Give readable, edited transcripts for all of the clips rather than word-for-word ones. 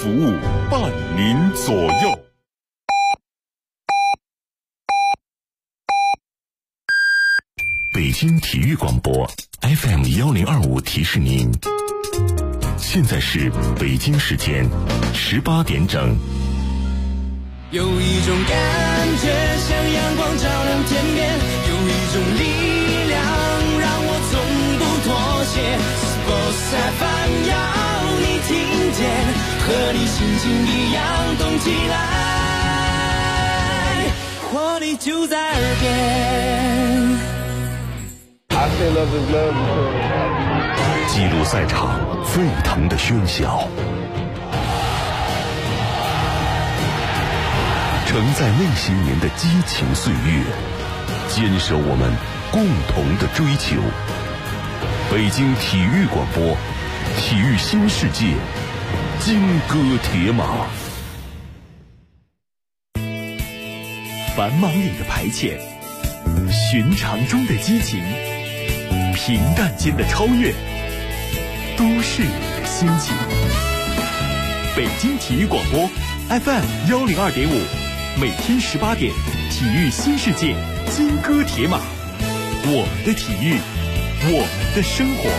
服务，伴您左右。北京体育广播 FM1025提示您，现在是北京时间18点整。 有一种感觉像阳光照亮天边，有一种力量让我从不妥协。Sports FM 要你听见，和你心情一样动起来，活力就在耳边。 记录赛场沸腾的喧嚣，承载那些年的激情岁月，坚守我们共同的追求。北京体育广播，体育新世界，金戈铁马。繁忙里的排遣，寻常中的激情，平淡间的超越，都市里的心情。北京体育广播 FM102.5，每天18点，体育新世界，金戈铁马，我们的体育，我们的生活。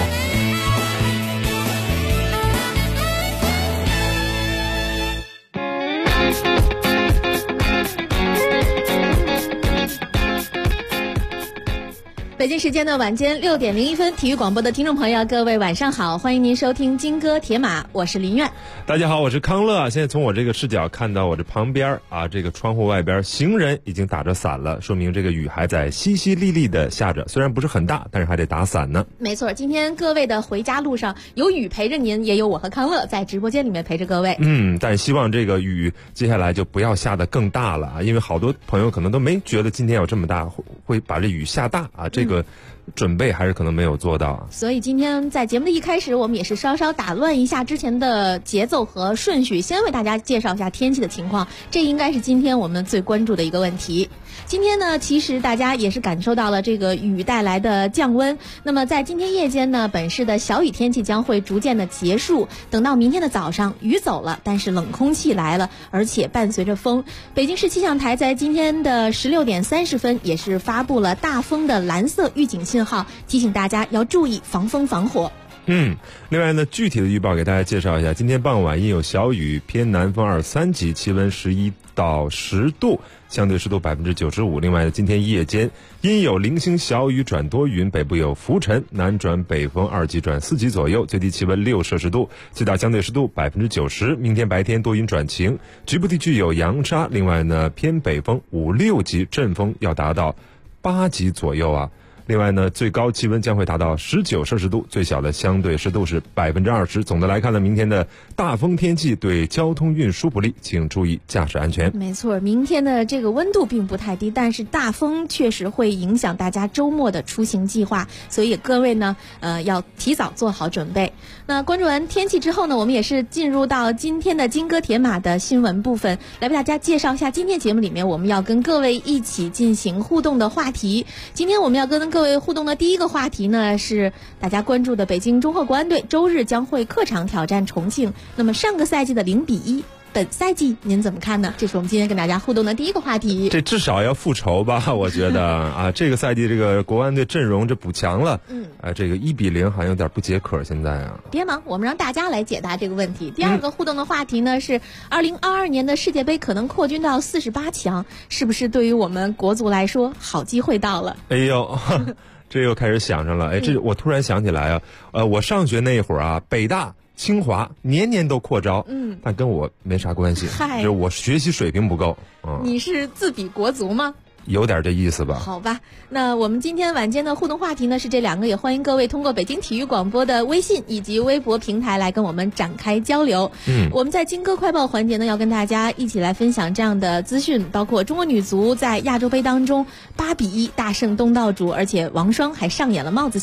北京时间的晚间6点01分，体育广播的听众朋友，各位晚上好，欢迎您收听金戈铁马，我是林苑。 大家好，我是康乐。现在从我这个视角看到我这旁边啊，这个窗户外边行人已经打着伞了，说明这个雨还在淅淅沥沥的下着，虽然不是很大，但是还得打伞呢。 没错，今天各位的回家路上有雨陪着您，也有我和康乐在直播间里面陪着各位。 但希望这个雨接下来就不要下得更大了啊，因为好多朋友可能都没觉得今天有这么大，会把这雨下大啊，这个准备还是可能没有做到。 所以今天在节目的一开始，我们也是稍稍打乱一下之前的节奏和顺序，先为大家介绍一下天气的情况，这应该是今天我们最关注的一个问题。今天呢，其实大家也是感受到了这个雨带来的降温。那么在今天夜间呢，本市的小雨天气将会逐渐的结束，等到明天的早上，雨走了，但是冷空气来了，而且伴随着风。北京市气象台在今天的16点30分也是发布了大风的蓝色预警信号，提醒大家要注意防风防火。 另外呢，具体的预报给大家介绍一下，今天傍晚因有小雨，偏南风2、3级，气温11到10度，相对湿度95%。另外呢，今天夜间因有零星小雨转多云，北部有浮尘，南转北风2级转4级左右，最低气温6摄氏度，最大相对湿度90%。明天白天多云转晴，局部地区有扬沙。另外呢，偏北风5、6级，阵风要达到8级左右啊。另外呢，最高气温将会达到19摄氏度，最小的相对湿度是20%。总的来看呢，明天的大风天气对交通运输不利，请注意驾驶安全。 没错，明天的这个温度并不太低，但是大风确实会影响大家周末的出行计划，所以各位呢，要提早做好准备。那关注完天气之后呢，我们也是进入到今天的金戈铁马的新闻部分，来为大家介绍一下今天节目里面我们要跟各位一起进行互动的话题。今天我们要跟各位互动的第一个话题呢，是大家关注的北京中赫国安队周日将会客场挑战重庆。那么上个赛季的0-1，本赛季您怎么看呢？这是我们今天跟大家互动的第一个话题。 这至少要复仇吧，我觉得啊，这个赛季这个国安队阵容这补强了，这个1-0好像有点不解渴。现在啊， 别忙，我们让大家来解答这个问题。第二个互动的话题呢，是2022年的世界杯可能扩军到48强，是不是对于我们国足来说好机会到了？ 哎呦这又开始想上了。这我突然想起来啊，我上学那会儿啊，北大清华年年都扩招，但跟我没啥关系，就是我学习水平不够。 你是自比国足吗？ 有点这意思吧。 好吧，那我们今天晚间的互动话题呢是这两个，也欢迎各位通过北京体育广播的微信以及微博平台来跟我们展开交流。我们在金戈快报环节呢，要跟大家一起来分享这样的资讯，包括中国女足在亚洲杯当中8-1大胜东道主，而且王霜还上演了帽子戏法。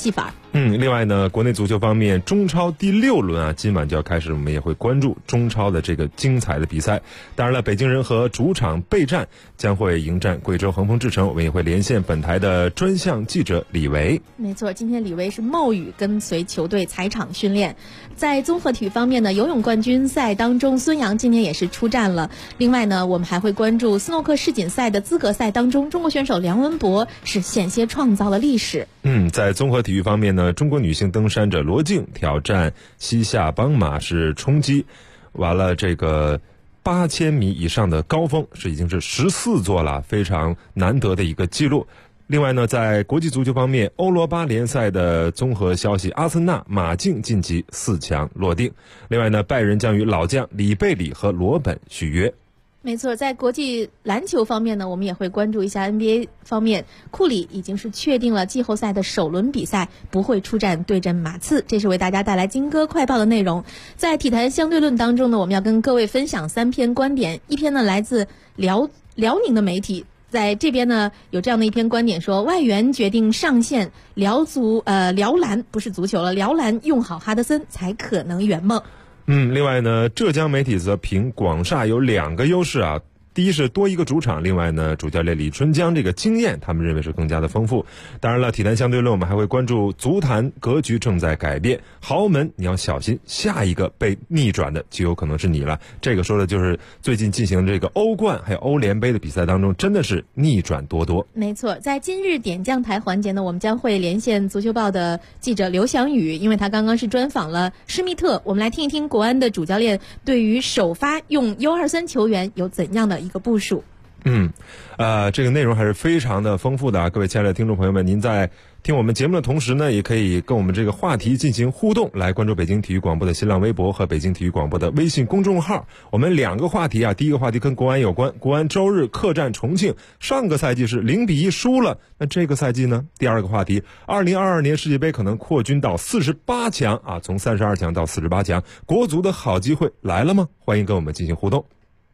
另外呢，国内足球方面，中超第6轮啊，今晚就要开始，我们也会关注中超的这个精彩的比赛。当然了，北京人和主场备战，将会迎战贵州恒丰智诚。我们也会连线本台的专项记者李维。 没错，今天李维是冒雨跟随球队踩场训练。在综合体育方面呢，游泳冠军赛当中，孙杨今天也是出战了。另外呢，我们还会关注斯诺克世锦赛的资格赛当中，中国选手梁文博是险些创造了历史。 在综合体育方面呢，中国女性登山者罗静挑战西夏邦马是冲击完了这个8000米以上的高峰，已经是14座了，非常难得的一个记录。另外呢，在国际足球方面，欧罗巴联赛的综合消息，阿森纳马竞晋级4强落定。另外呢，拜仁将与老将里贝里和罗本续约。 没错，在国际篮球方面呢，我们也会关注一下 NBA 方面，库里已经是确定了季后赛的首轮比赛不会出战对阵马刺，这是为大家带来金歌快报的内容。在体坛相对论当中呢，我们要跟各位分享3篇观点，一篇呢来自辽宁的媒体，在这边呢有这样的一篇观点说，外援决定上线辽篮，不是足球了，辽篮用好哈德森才可能圆梦。 另外呢，浙江媒体则评广厦有2个优势啊。第一是多一个主场，另外呢，主教练李春江这个经验，他们认为是更加的丰富。当然了，体坛相对论我们还会关注足坛格局正在改变，豪门你要小心，下一个被逆转的就有可能是你了。这个说的就是最近进行这个欧冠还有欧联杯的比赛当中，真的是逆转多多。 没错，在今日点将台环节呢，我们将会连线足球报的记者刘翔宇，因为他刚刚是专访了施密特，我们来听一听国安的主教练对于首发用U23球员有怎样的一个部署。 这个内容还是非常的丰富的啊！各位亲爱的听众朋友们，您在听我们节目的同时呢，也可以跟我们这个话题进行互动，来关注北京体育广播的新浪微博和北京体育广播的微信公众号。我们2个话题啊，第一个话题跟国安有关，国安周日客战重庆，上个赛季是0-1输了，那这个赛季呢？第二个话题，2022年世界杯可能扩军到48强啊，从32强到48强，国足的好机会来了吗？欢迎跟我们进行互动。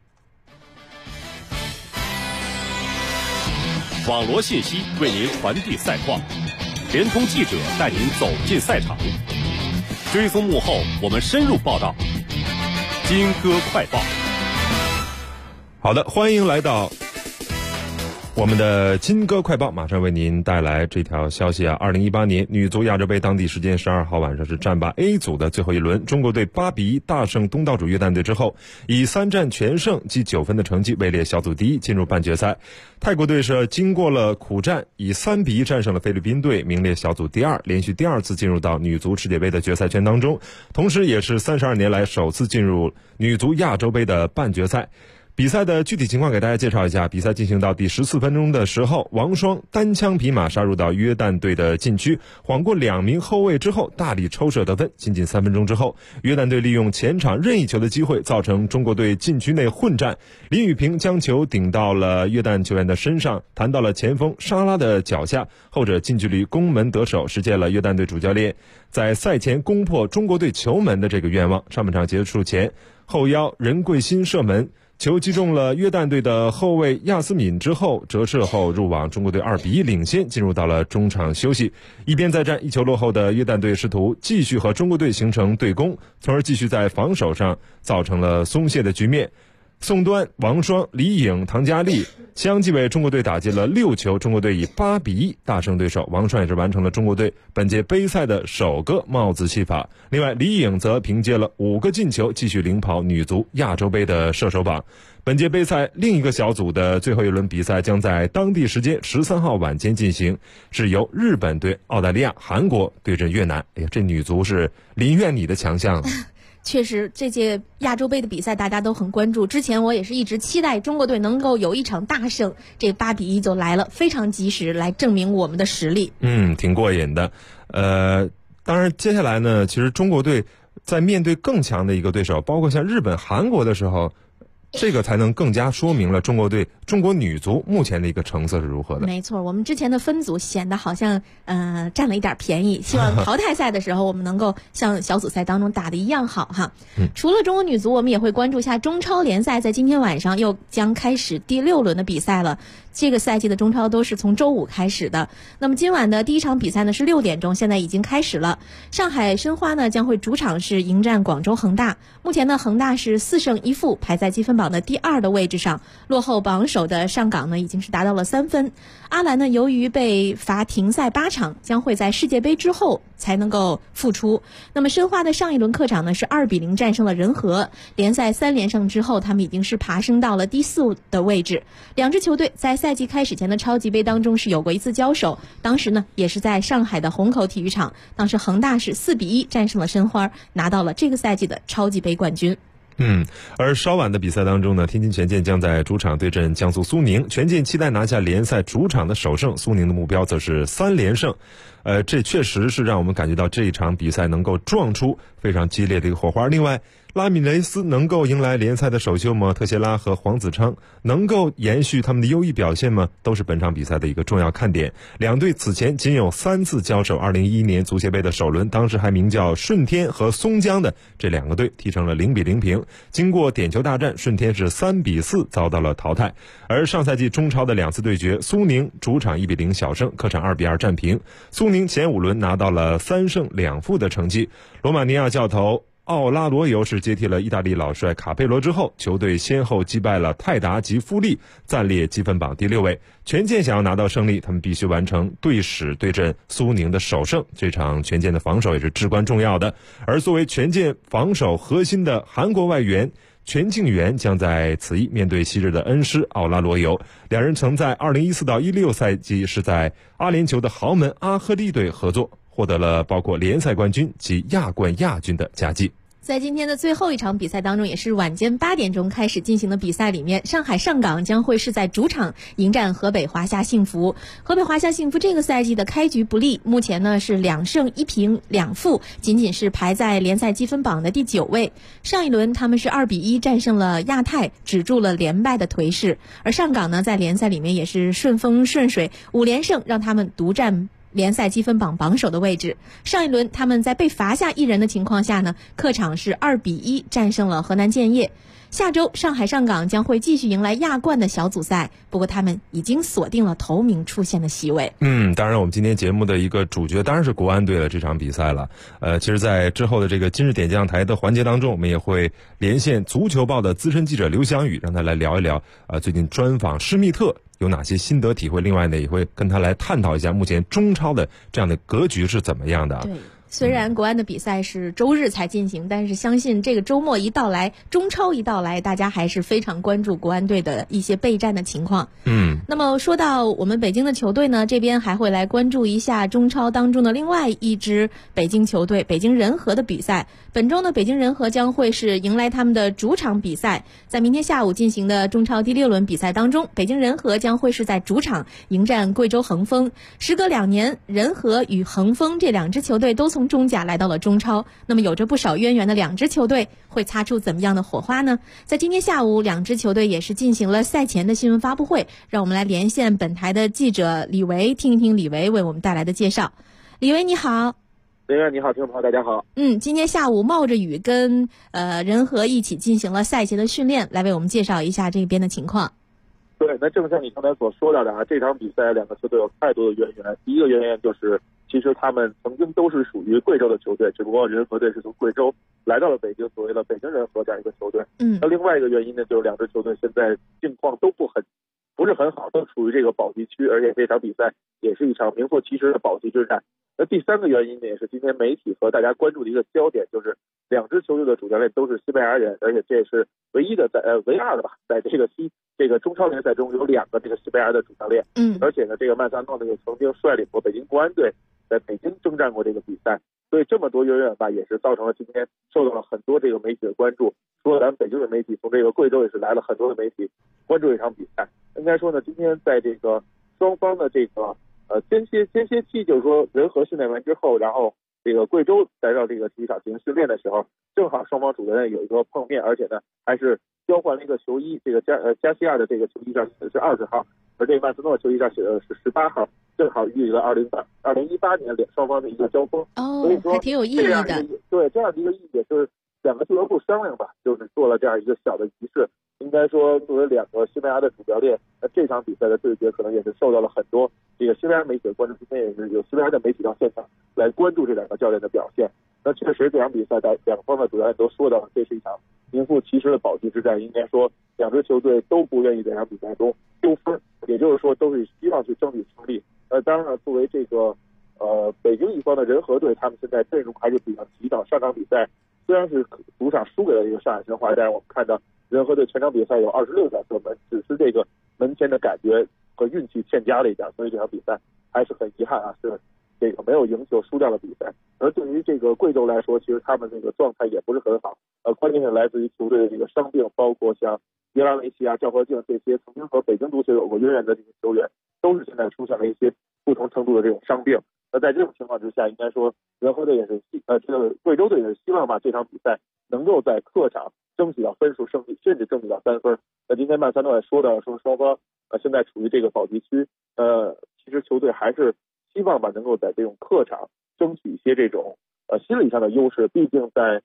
网罗信息为您传递赛况，联通记者带您走进赛场，追踪幕后我们深入报道。金歌快报。 好的，欢迎来到我们的金歌快报，马上为您带来这条消息啊！2018年女足亚洲杯当地时间12号晚上是战罢 A 组的最后一轮，中国队8-1大胜东道主约旦队之后，以3战全胜积9分的成绩位列小组第一，进入半决赛。泰国队是经过了苦战，以3-1战胜了菲律宾队，名列小组第2，连续第2次进入到女足世界杯的决赛圈当中，同时也是32年来首次进入女足亚洲杯的半决赛。比赛的具体情况给大家介绍一下，比赛进行到第14分钟的时候，王霜单枪匹马杀入到约旦队的禁区，晃过2名后卫之后大力抽射得分。仅3分钟之后，约旦队利用前场任意球的机会，造成中国队禁区内混战，林宇平将球顶到了约旦球员的身上，弹到了前锋沙拉的脚下，后者近距离攻门得手，实现了约旦队主教练在赛前攻破中国队球门的这个愿望。上半场结束前，后腰任贵欣射门，球击中了约旦队的后卫亚斯敏之后折射后入网，中国队2-1领先，进入到了中场休息。一边再战1球落后的约旦队试图继续和中国队形成对攻，从而继续在防守上造成了松懈的局面。宋端、王霜、李颖、唐佳丽相继为中国队打进了6球，中国队以8-1大胜对手。王霜也是完成了中国队本届杯赛的首个帽子戏法。另外，李颖则凭借了5个进球，继续领跑女足亚洲杯的射手榜。本届杯赛另一个小组的最后一轮比赛将在当地时间13号晚间进行，是由日本对澳大利亚、韩国对阵越南。哎呀，这女足是林愿你的强项。 确实，这届亚洲杯的比赛大家都很关注。之前我也是一直期待中国队能够有一场大胜，这8-1就来了，非常及时，来证明我们的实力。 挺过瘾的。当然接下来呢，其实中国队在面对更强的一个对手，包括像日本、韩国的时候， 这个才能更加说明了中国女足目前的一个成色是如何的。 没错，我们之前的分组显得好像占了一点便宜，希望淘汰赛的时候我们能够像小组赛当中打得一样好哈。除了中国女足，我们也会关注一下中超联赛，在今天晚上又将开始第6轮的比赛了。这个赛季的中超都是从周5开始的。那么今晚的第一场比赛呢是6点钟，现在已经开始了。上海申花呢将会主场是迎战广州恒大。目前呢恒大是4胜1负，排在积分榜的第2的位置上，落后榜首的上港呢已经是达到了3分。阿兰呢由于被罚停赛8场，将会在世界杯之后才能够复出。那么申花的上一轮客场呢是2-0战胜了人和，联赛3连胜之后，他们已经是爬升到了第4的位置。两支球队在赛季开始前的超级杯当中是有过一次交手，当时呢也是在上海的虹口体育场，当时恒大是4-1战胜了申花，拿到了这个赛季的超级杯冠军。 而稍晚的比赛当中呢，天津权健将在主场对阵江苏苏宁，权健期待拿下联赛主场的首胜，苏宁的目标则是3连胜。这确实是让我们感觉到这一场比赛能够撞出非常激烈的一个火花。另外，拉米雷斯能够迎来联赛的首秀吗？特谢拉和黄子昌能够延续他们的优异表现吗？都是本场比赛的一个重要看点。两队此前仅有3次交手，2011年足协杯的首轮，当时还名叫顺天和松江的这2个队踢成了0-0平。经过点球大战，顺天是3-4遭到了淘汰。而上赛季中超的2次对决，苏宁主场1-0小胜，客场2-2战平。苏宁前5轮拿到了3胜2负的成绩。罗马尼亚教头奥拉罗尤是接替了意大利老帅卡佩罗之后，球队先后击败了泰达及富力，暂列积分榜第6位。权健想要拿到胜利，他们必须完成队史对阵苏宁的首胜，这场权健的防守也是至关重要的。而作为权健防守核心的韩国外援全敬元将在此役面对昔日的恩师奥拉罗尤，两人曾在2014到16赛季是在阿联酋的豪门阿赫利队合作，获得了包括联赛冠军及亚冠亚军的佳绩。 在今天的最后一场比赛当中，也是晚间8点钟开始进行的比赛里面，上海上港将会是在主场迎战河北华夏幸福。河北华夏幸福这个赛季的开局不利，目前呢是2胜1平2负，仅仅是排在联赛积分榜的第9位。上一轮他们是2-1战胜了亚泰，止住了连败的颓势。而上港呢在联赛里面也是顺风顺水，5连胜让他们独占联赛积分榜榜首的位置。上一轮他们在被罚下1人的情况下呢，客场是2-1战胜了河南建业。下周上海上港将会继续迎来亚冠的小组赛，不过他们已经锁定了头名出现的席位。 当然我们今天节目的一个主角当然是国安队的这场比赛了。其实在之后的这个今日点将台的环节当中，我们也会连线足球报的资深记者刘翔宇，让他来聊一聊最近专访施密特有哪些心得体会。另外呢，也会跟他来探讨一下目前中超的这样的格局是怎么样的。 对，虽然国安的比赛是周日才进行，但是相信这个周末一到来，中超一到来，大家还是非常关注国安队的一些备战的情况。那么说到我们北京的球队呢，这边还会来关注一下中超当中的另外一支北京球队北京人和的比赛。本周呢，北京人和将会是迎来他们的主场比赛，在明天下午进行的中超第6轮比赛当中，北京人和将会是在主场迎战贵州恒丰。时隔2年，人和与恒丰这2支球队都从中甲来到了中超，那么有着不少渊源的2支球队会擦出怎么样的火花呢？在今天下午，2支球队也是进行了赛前的新闻发布会，让我们来连线本台的记者李维，听一听李维为我们带来的介绍。李维你好。 林远你好，听众朋友大家好。 今天下午冒着雨跟人和一起进行了赛前的训练，来为我们介绍一下这边的情况。 对，那正像你刚才所说到的这场比赛2个球队有太多的渊源。第一个渊源就是其实他们曾经都是属于贵州的球队，只不过人和队是从贵州来到了北京，所谓的北京人和这样一个球队。那另外一个原因呢，就是2支球队现在境况都不是很好，都处于这个保级区，而且这场比赛也是一场名副其实的保级之战。那第3个原因呢，也是今天媒体和大家关注的一个焦点，就是2支球队的主教练都是西班牙人，而且这也是唯二的吧，在这个中超联赛中有2个这个西班牙的主教练。而且呢，这个曼萨诺呢也曾经率领过北京国安队在北京征战过这个比赛，所以这么多渊源吧，也是造成了今天受到了很多这个媒体的关注。除了咱们北京的媒体，从这个贵州也是来了很多的媒体关注这场比赛。应该说呢，今天在这个双方的这个间歇期，就是说人和训练完之后，然后这个贵州来到这个体育场进行训练的时候，正好双方主教练有一个碰面，而且呢还是交换了一个球衣，这个加西亚的这个球衣上写的是20号，而这个曼斯诺球衣上写的是18号，正好预了2018年双方的一个交锋。所以说还挺有意义的。 对，这样的一个意义也是两个俱乐部商量吧，就是做了这样一个小的仪式。应该说，作为两个西班牙的主教练，这场比赛的对决可能也是受到了很多这个西班牙媒体的关注。今天也是有西班牙的媒体到现场来关注这两个教练的表现。那确实，这场比赛两方的主教练都说到了，这是一场名副其实的保级之战。应该说，两支球队都不愿意在这场比赛中丢分，也就是说，都是希望去争取胜利。当然了，作为这个北京一方的人和队，他们现在阵容还是比较齐的。上场比赛虽然是主场输给了一个上海申花，但是我们看到人和队全场比赛有26脚射门，只是这个门前的感觉和运气欠佳了一点，所以这场比赛还是很遗憾啊，是这个没有赢球输掉了比赛。而对于这个贵州来说，其实他们这个状态也不是很好，关键是来自于球队的这个伤病，包括像耶拉维奇啊、赵和静这些曾经和北京足协有过渊源的这些球员，都是现在出现了一些不同程度的这种伤病。在这种情况之下，应该说人和队也是这个贵州队也是希望把这场比赛能够在客场争取到分数胜利，甚至争取到3分。今天曼萨诺也说到，说双方现在处于这个保级区，其实球队还是希望吧能够在这种客场争取一些这种心理上的优势。毕竟在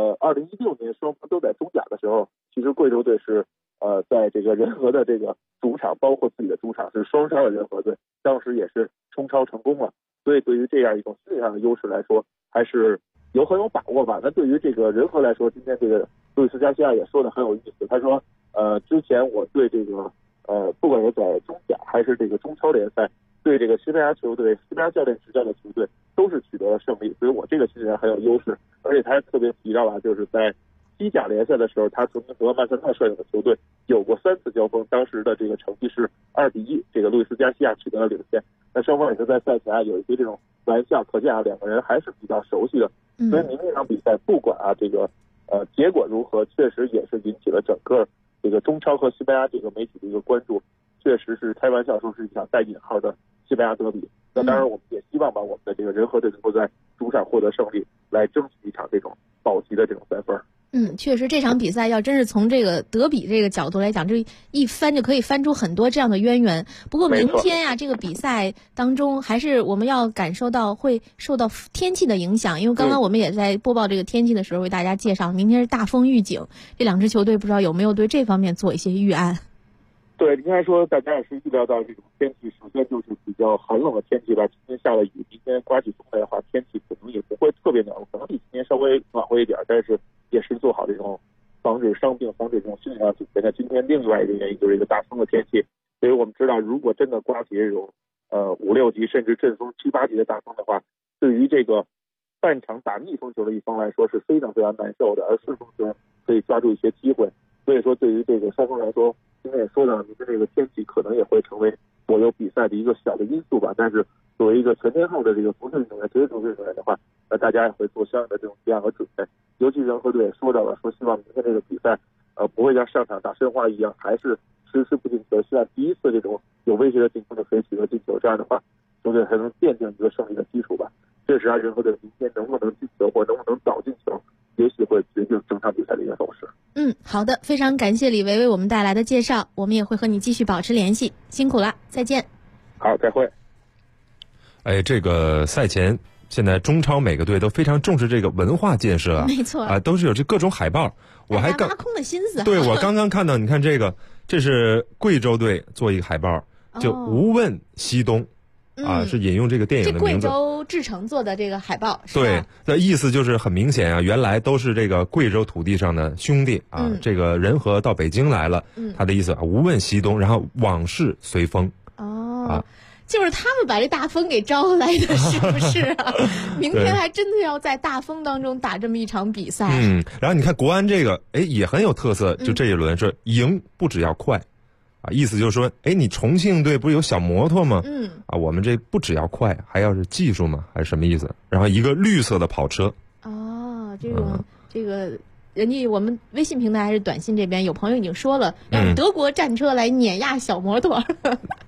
2016年双方都在中甲的时候，其实贵州队是在这个人和的这个主场，包括自己的主场是双杀了人和队，当时也是冲超成功了。所以对于这样一种心理上的优势来说，还是很有把握吧。那对于这个人和来说，今天这个路易斯加西亚也说的很有意思。他说，之前我对这个不管是在中甲还是这个中超联赛，对这个西班牙球队、西班牙教练执教的球队都是取得了胜利，所以我这个心理上很有优势。而且他还特别提到了，就是在西甲联赛的时候，他曾经和曼萨诺率领的球队有过3次交锋，当时的这个成绩是2-1，这个路易斯加西亚取得了领先。那双方也是在赛前有一些这种玩笑，可见两个人还是比较熟悉的。所以明天这场比赛不管这个结果如何，确实也是引起了整个这个中超和西班牙这个媒体的一个关注，确实是开玩笑说是一场带引号的西班牙德比。那当然我们也希望把我们的这个人和队能够在主场获得胜利，来争取一场这种保级的这种3分。 确实这场比赛要真是从这个德比这个角度来讲，这一翻就可以翻出很多这样的渊源。不过明天呀，这个比赛当中还是我们要感受到会受到天气的影响，因为刚刚我们也在播报这个天气的时候为大家介绍，明天是大风预警，这两支球队不知道有没有对这方面做一些预案。 对，应该说大家也是预料到这种天气，首先就是比较寒冷的天气吧。今天下了雨，明天刮起风来的话，天气可能也不会特别暖和，可能比今天稍微暖和一点，但是也是做好这种防止伤病、防止这种心理上准备。那今天另外一个原因就是一个大风的天气，所以我们知道，如果真的刮起这种5、6级甚至阵风7、8级的大风的话，对于这个半场打逆风球的一方来说是非常非常难受的，而顺风球可以抓住一些机会。所以说，对于这个双方来说，今天也说到，明天这个天气可能也会成为左右比赛的一个小的因素吧。但是作为一个全天候的这个足球运动员、职业足球运动员的话，那大家也会做相应的这种提案和准备。尤其人和队也说到了，说希望明天这个比赛，不会像上场打申花一样，还是迟迟不进球，希望第一次这种有威胁的进攻就可以取得进球，这样的话，球队才能奠定一个胜利的基础吧。这是人和队明天能不能进球，或能不能早进球，也许会决定整场比赛的一个走势。 好的，非常感谢李维为我们带来的介绍，我们也会和你继续保持联系，辛苦了，再见。 好，再会。 这个赛前，现在中超每个队都非常重视这个文化建设没错都是有这各种海报。我还挖空了心思。 对，我刚刚看到，你看这是贵州队做一个海报，就无问西东。是引用这个电影的名字。 这贵州志诚做的这个海报，是吧？ 对，的意思就是很明显啊，原来都是这个贵州土地上的兄弟啊，这个人和到北京来了，他的意思无问西东，然后往事随风。 就是他们把这大风给招来的，是不是啊？明天还真的要在大风当中打这么一场比赛。 然后你看国安这个，也很有特色，就这一轮说赢不只要快。意思就是说，你重庆队不是有小摩托吗？我们这不只要快，还要是技术吗？还是什么意思？然后一个绿色的跑车。 这个，人家我们微信平台还是短信这边有朋友已经说了，让德国战车来碾压小摩托。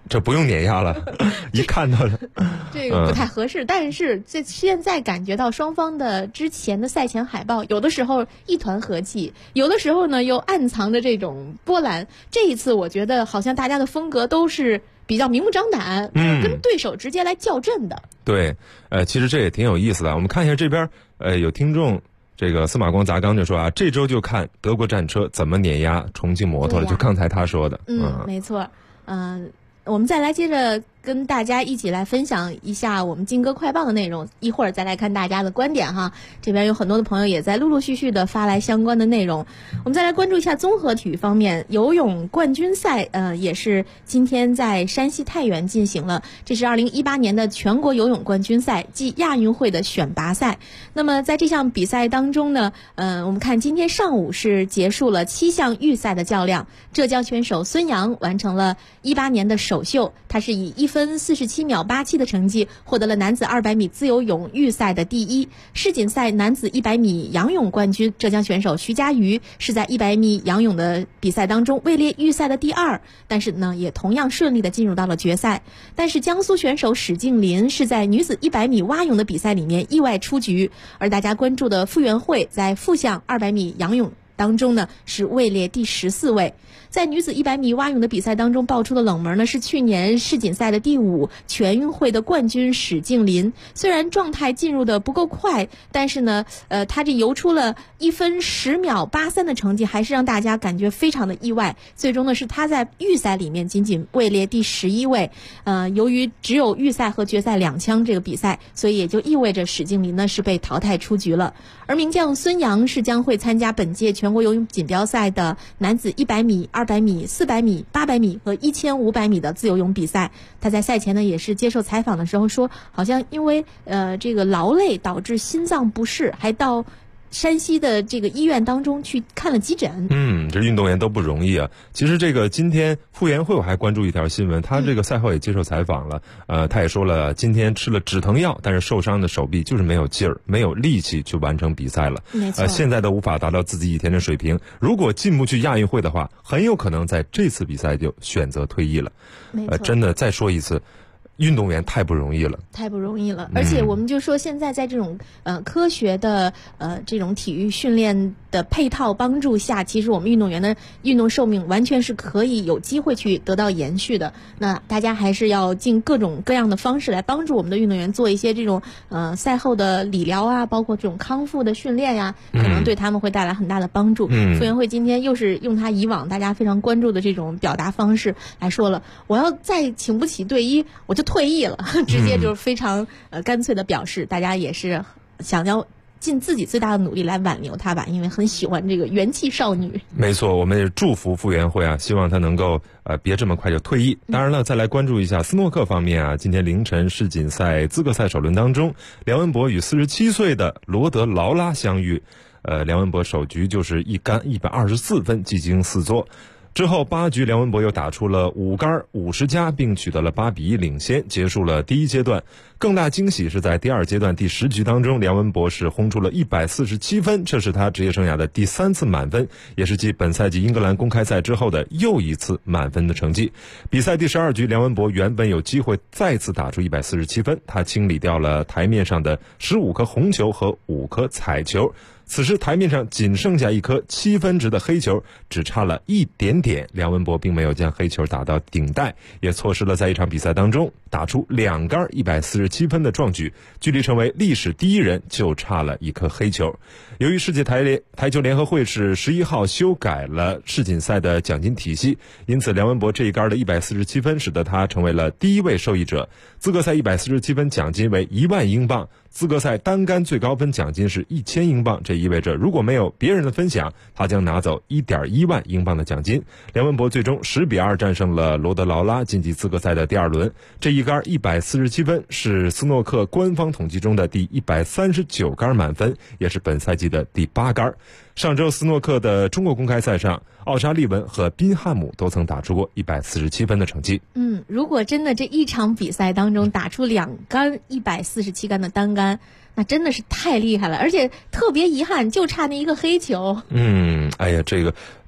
这不用碾压了，一看到了， 这个不太合适。但是这现在感觉到双方的之前的赛前海报，有的时候一团和气，有的时候呢又暗藏着这种波澜。这一次我觉得好像大家的风格都是比较明目张胆，跟对手直接来较阵的。 对，其实这也挺有意思的。我们看一下这边，有听众。这个司马光砸缸就说啊，这周就看德国战车怎么碾压重庆摩托了，就刚才他说的。 没错。我们再来接着跟大家一起来分享一下我们劲歌快报的内容，一会儿再来看大家的观点哈。这边有很多的朋友也在陆陆续续的发来相关的内容。我们再来关注一下综合体育方面，游泳冠军赛也是今天在山西太原进行了，这是2018年的全国游泳冠军赛暨亚运会的选拔赛。那么在这项比赛当中呢，我们看今天上午是结束了7项预赛的较量，浙江选手孙杨完成了18年的首秀，他是以1分47秒87的成绩获得了男子200米自由泳预赛的第一。世锦赛男子100米仰泳冠军浙江选手徐嘉余是在100米仰泳的比赛当中位列预赛的第2，但是呢也同样顺利的进入到了决赛。但是江苏选手史静林是在女子100米蛙泳的比赛里面意外出局，而大家关注的傅园慧在复项200米仰泳当中呢是位列第14位。在女子100米蛙泳的比赛当中爆出的冷门呢是去年世锦赛的第5，全运会的冠军史静林。虽然状态进入的不够快，但是呢他这游出了1分10秒83的成绩，还是让大家感觉非常的意外。最终呢是他在预赛里面仅仅位列第11位。由于只有预赛和决赛2枪这个比赛，所以也就意味着史静林呢是被淘汰出局了。而名将孙杨是将会参加本届全国游泳锦标赛的男子100米、200米、400米、800米和1500米的自由泳比赛。他在赛前呢也是接受采访的时候说，好像因为这个劳累导致心脏不适，还到山西的这个医院当中去看了急诊。 这运动员都不容易啊。其实这个今天傅园慧我还关注一条新闻，他这个赛后也接受采访了，他也说了今天吃了止疼药，但是受伤的手臂就是没有劲儿，没有力气去完成比赛了。 没错， 现在都无法达到自己以前的水平，如果进不去亚运会的话，很有可能在这次比赛就选择退役了。真的再说一次，运动员太不容易了，太不容易了。 而且我们就说现在在这种科学的这种体育训练的配套帮助下，其实我们运动员的运动寿命完全是可以有机会去得到延续的。那大家还是要尽各种各样的方式来帮助我们的运动员做一些这种赛后的理疗啊，包括这种康复的训练呀，可能对他们会带来很大的帮助。傅园慧今天又是用他以往大家非常关注的这种表达方式来说了，我要再请不起队医，我就退役了，直接就是非常干脆的表示，大家也是想要尽自己最大的努力来挽留他吧，因为很喜欢这个元气少女。 没错，我们也祝福傅园慧啊，希望她能够别这么快就退役。当然了，再来关注一下斯诺克方面啊，今天凌晨世锦赛资格赛首轮当中，梁文博与47岁的罗德劳拉相遇。梁文博首局就是一杆124分，技惊4作。之后8局，梁文博又打出了5杆50加，并取得了8比1领先，结束了第一阶段。更大惊喜是在第2阶段第10局当中，梁文博是轰出了147分，这是他职业生涯的第3次满分，也是继本赛季英格兰公开赛之后的又一次满分的成绩。比赛第12局，梁文博原本有机会再次打出147分，他清理掉了台面上的15颗红球和5颗彩球。此时台面上仅剩下一颗7分值的黑球，只差了一点点，梁文博并没有将黑球打到顶带，也错失了在一场比赛当中打出2杆147分的壮举，距离成为历史第1人就差了一颗黑球。由于世界台球联合会是11号修改了世锦赛的奖金体系，因此梁文博这一杆的147分使得他成为了第1位受益者。资格赛147分奖金为1万英镑，资格赛单杆最高分奖金是1000英镑，这意味着如果没有别人的分享，他将拿走1.1万英镑的奖金。梁文博最终10比2战胜了罗德劳拉，晋级资格赛的第2轮。这一杆147分是斯诺克官方统计中的第139杆满分，也是本赛季的第8杆。上周斯诺克的中国公开赛上，奥沙利文和宾汉姆都曾打出过147分的成绩。 如果真的这一场比赛当中打出2杆147杆的单杆，那真的是太厉害了，而且特别遗憾，就差那一个黑球。 哎呀，这个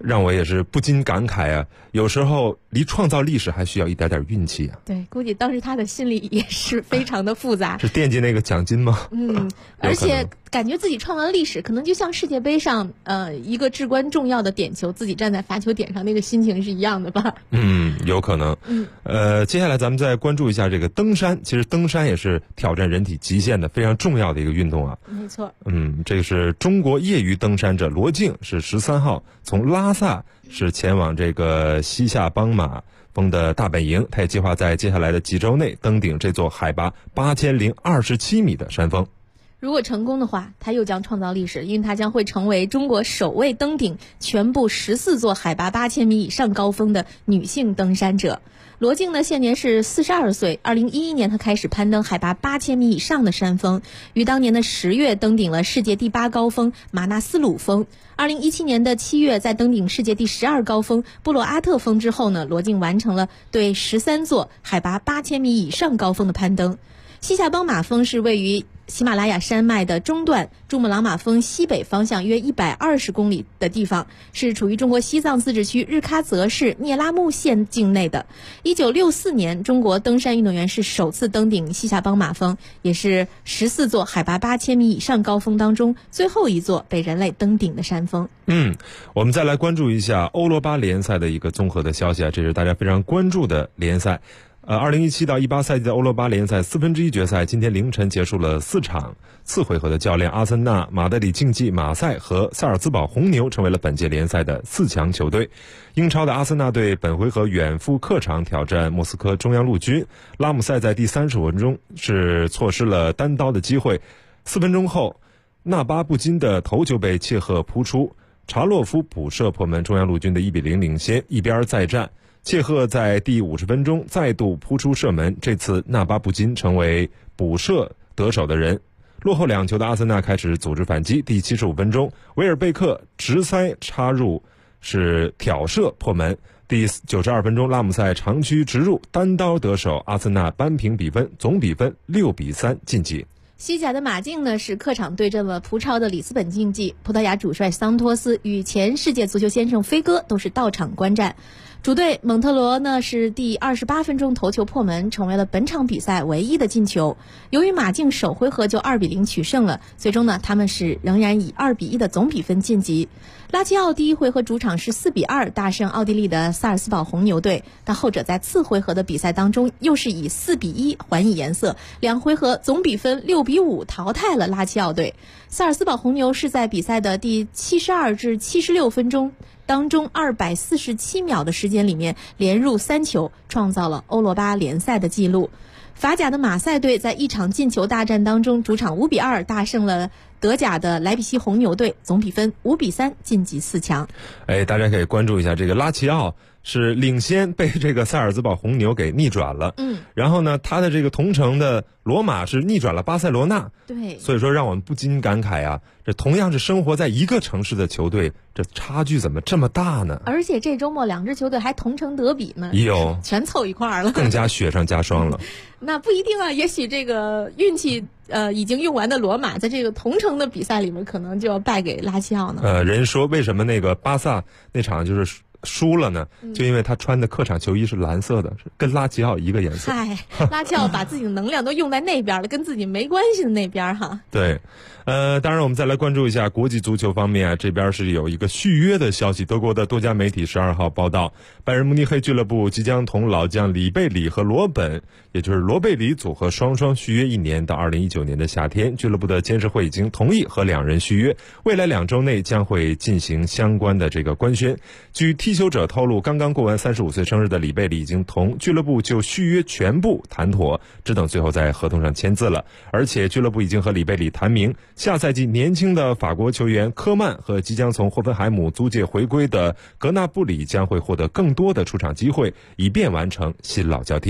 让我也是不禁感慨啊，有时候离创造历史还需要一点点运气啊。 对，估计当时他的心里也是非常的复杂。 是惦记那个奖金吗？ 而且感觉自己创造的历史，可能就像世界杯上一个至关重要的点球，自己站在罚球点上那个心情是一样的吧？ 有可能。接下来咱们再关注一下这个登山。其实登山也是挑战人体极限的非常重要的一个运动啊。 没错。 这个是中国业余登山者罗静，是13号从拉萨是前往这个西夏邦马峰的大本营，他也计划在接下来的几周内登顶这座海拔8027米的山峰。 如果成功的话，他又将创造历史，因为他将会成为中国首位登顶全部14座海拔8000米以上高峰的女性登山者。罗静呢，现年是42岁。2011年，他开始攀登海拔8000米以上的山峰，于当年的10月登顶了世界第8高峰马纳斯鲁峰。2017年的7月，在登顶世界第12高峰布洛阿特峰之后呢，罗静完成了对13座海拔8000米以上高峰的攀登。西夏邦马峰是位于喜马拉雅山脉的中段，珠穆朗玛峰西北方向约120公里的地方，是处于中国西藏自治区日喀则市聂拉木县境内的。1964年，中国登山运动员是首次登顶西夏邦马峰，也是14座海拔8000米以上高峰当中最后一座被人类登顶的山峰。 我们再来关注一下欧罗巴联赛的一个综合的消息啊，这是大家非常关注的联赛。2017到18赛季的欧罗巴联赛1/4决赛今天凌晨结束了4场次回合的较量，阿森纳、马德里竞技、马赛和萨尔茨堡红牛成为了本届联赛的4强球队。英超的阿森纳队本回合远赴客场挑战莫斯科中央陆军，拉姆塞在第35分钟是错失了单刀的机会，4分钟后纳巴布金的头球被切赫扑出，查洛夫补射破门，中央陆军的1-0领先，一边再战。切赫在第50分钟再度扑出射门，这次纳巴布金成为补射得手的人。落后2球的阿森纳开始组织反击，第75分钟维尔贝克直塞插入是挑射破门，第92分钟拉姆塞长驱直入单刀得手，阿森纳扳平比分，总比分6-3晋级。 西甲的马竞呢是客场对阵了葡超的里斯本竞技，葡萄牙主帅桑托斯与前世界足球先生飞哥都是到场观战。主队蒙特罗呢是第28分钟头球破门，成为了本场比赛唯一的进球。由于马竞首回合就2-0取胜了，最终呢他们是仍然以2-1的总比分晋级。拉齐奥第一回合主场是4-2大胜奥地利的萨尔斯堡红牛队，但后者在次回合的比赛当中又是以4-1还以颜色，2回合总比分6-5淘汰了拉齐奥队。萨尔斯堡红牛是在比赛的第72至76分钟当中247秒的时间里面连入3球，创造了欧罗巴联赛的纪录。法甲的马赛队在一场进球大战当中主场5-2大胜了德甲的莱比锡红牛队，总比分5-3晋级4强。 大家可以关注一下这个拉齐奥是领先被这个萨尔茨堡红牛给逆转了，然后呢他的这个同城的罗马是逆转了巴塞罗那， 对， 所以说让我们不禁感慨啊，这同样是生活在一个城市的球队，这差距怎么这么大呢？ 而且这周末2支球队还同城德比呢，全凑一块儿了， 更加雪上加霜了。 那不一定啊，也许这个运气已经用完的罗马，在这个同城的比赛里面，可能就要败给拉齐奥呢。 人说为什么那个巴萨那场就是输了呢？就因为他穿的客场球衣是蓝色的，跟拉齐奥一个颜色。 拉齐奥把自己的能量都用在那边了，跟自己没关系的那边哈。 对，当然我们再来关注一下国际足球方面啊，这边是有一个续约的消息。德国的多家媒体12号报道，拜仁慕尼黑俱乐部即将同老将里贝里和罗本，也就是罗贝里组合双双续约1年，到2019年的夏天。俱乐部的监事会已经同意和2人续约，未来2周内将会进行相关的这个官宣。据踢球者透露，刚刚过完35岁生日的里贝里已经同俱乐部就续约全部谈妥，只等最后在合同上签字了。而且俱乐部已经和里贝里谈明，下赛季年轻的法国球员科曼和即将从霍芬海姆租借回归的格纳布里将会获得更多的出场机会，以便完成新老交替。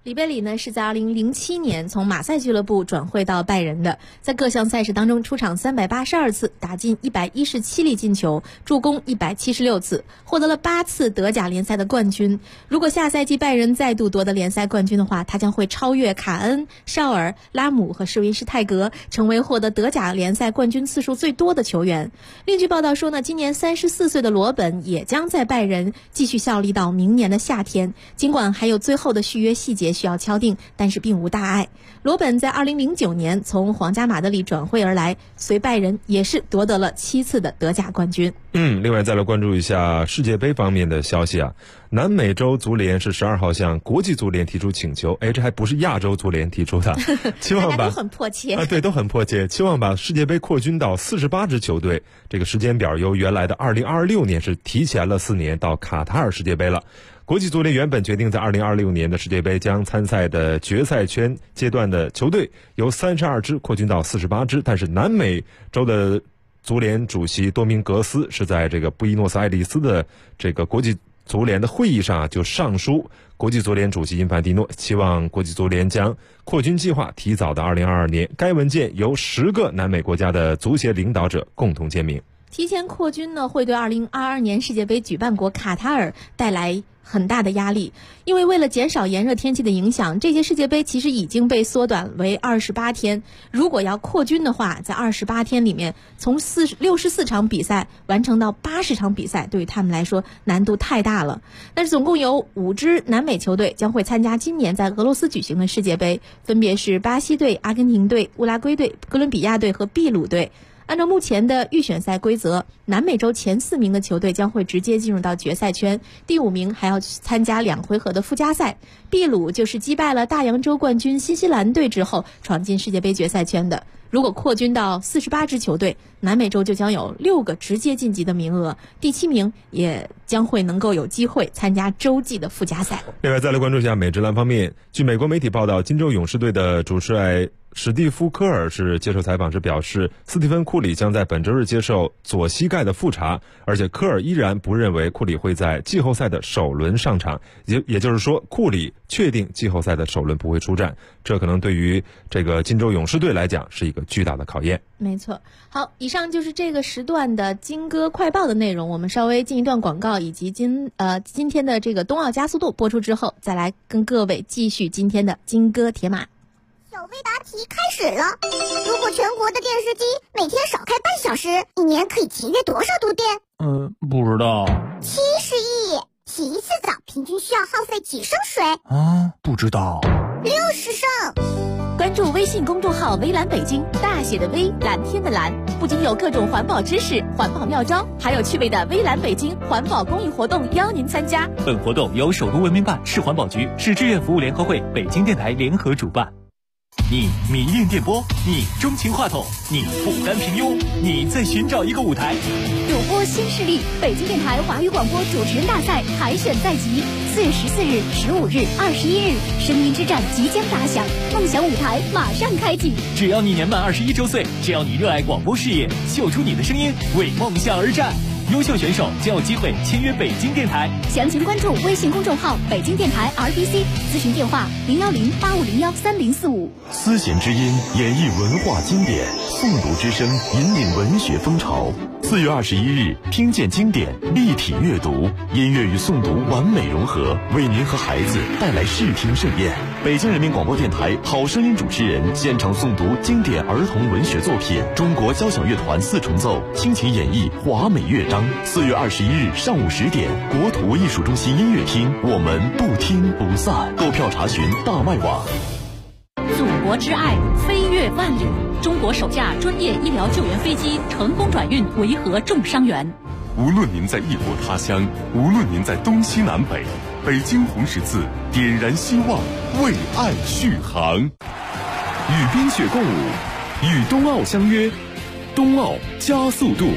里贝里呢是在2007年从马赛俱乐部转会到拜仁的，在各项赛事当中出场382次，打进117粒进球，助攻176次，获得了8次德甲联赛的冠军。如果下赛季拜仁再度夺得联赛冠军的话，他将会超越卡恩、绍尔、拉姆和施维施泰格，成为获得德甲联赛冠军次数最多的球员。另据报道说呢，今年34岁的罗本也将在拜仁继续效力到明年的夏天，尽管还有最后的续约细节需要敲定，但是并无大碍。罗本在2009年从皇家马德里转会而来，随拜仁也是夺得了7次的德甲冠军。 另外再来关注一下世界杯方面的消息啊。南美洲足联是12号向国际足联提出请求，这还不是亚洲足联提出的，期望把大家都很迫切对，都很迫切，期望把世界杯扩军到48支球队。这个时间表由原来的2026年是提前了4年到卡塔尔世界杯了。国际足联原本决定在2026年的世界杯将参赛的决赛圈阶段的球队由32支扩军到48支，但是南美洲的足联主席多明格斯是在这个布宜诺斯艾利斯的这个国际足联的会议上就上书国际足联主席因凡蒂诺，期望国际足联将扩军计划提早到2022年。该文件由10个南美国家的足协领导者共同签名。 提前扩军呢，会对2022年世界杯举办国卡塔尔带来很大的压力，因为为了减少炎热天气的影响，这届世界杯其实已经被缩短为28天。如果要扩军的话，在28天里面从64场比赛完成到80场比赛，对于他们来说难度太大了。但是总共有5支南美球队将会参加今年在俄罗斯举行的世界杯，分别是巴西队、阿根廷队、乌拉圭队、哥伦比亚队和秘鲁队。按照目前的预选赛规则，南美洲前4名的球队将会直接进入到决赛圈，第5名还要参加2回合的附加赛。秘鲁就是击败了大洋洲冠军新西兰队之后闯进世界杯决赛圈的。如果扩军到48支球队，南美洲就将有6个直接晋级的名额，第7名也将会能够有机会参加洲际的附加赛。 另外再来关注一下美职篮方面，据美国媒体报道，金州勇士队的主帅史蒂夫·科尔是接受采访时表示，斯蒂芬·库里将在本周日接受左膝盖的复查，而且科尔依然不认为库里会在季后赛的首轮上场，也就是说，库里确定季后赛的首轮不会出战，这可能对于这个金州勇士队来讲是一个巨大的考验。 没错。好，以上就是这个时段的金歌快报的内容，我们稍微进一段广告，以及今天的这个冬奥加速度播出之后，再来跟各位继续今天的金歌铁马。 小飞答题开始了。如果全国的电视机每天少开半小时，一年可以节约多少度电？ 不知道。 70亿。洗一次澡平均需要耗费几升水？ 不知道。 60升。 关注微信公众号微蓝北京，大写的微，蓝天的蓝，不仅有各种环保知识、环保妙招，还有趣味的微蓝北京环保公益活动邀您参加。 本活动由首都文明办、市环保局、市志愿服务联合会、北京电台联合主办。你迷恋电波，你钟情话筒，你不甘平庸，你在寻找一个舞台。 主播新势力，北京电台华语广播主持人大赛海选在即，4月14日、15日、21日，声音之战即将打响，梦想舞台马上开启。 只要你年满21周岁，只要你热爱广播事业，秀出你的声音，为梦想而战。优秀选手将有机会签约北京电台。 详情关注微信公众号北京电台 RBC， 咨询电话010-8501-3045。 丝弦之音演绎文化经典，诵读之声引领文学风潮。4月21日，听见经典，立体阅读，音乐与诵读完美融合，为您和孩子带来视听盛宴。北京人民广播电台好声音主持人现场诵读经典儿童文学作品，中国交响乐团4重奏倾情演绎华美乐章。4月21日上午10点，国土艺术中心音乐厅，我们不听不散。购票查询大麦网。 祖国之爱飞越万里，中国首架专业医疗救援飞机成功转运维和重伤员。 无论您在异国他乡，无论您在东西南北，北京红十字点燃希望，为爱续航。与冰雪共舞，与冬奥相约，冬奥加速度。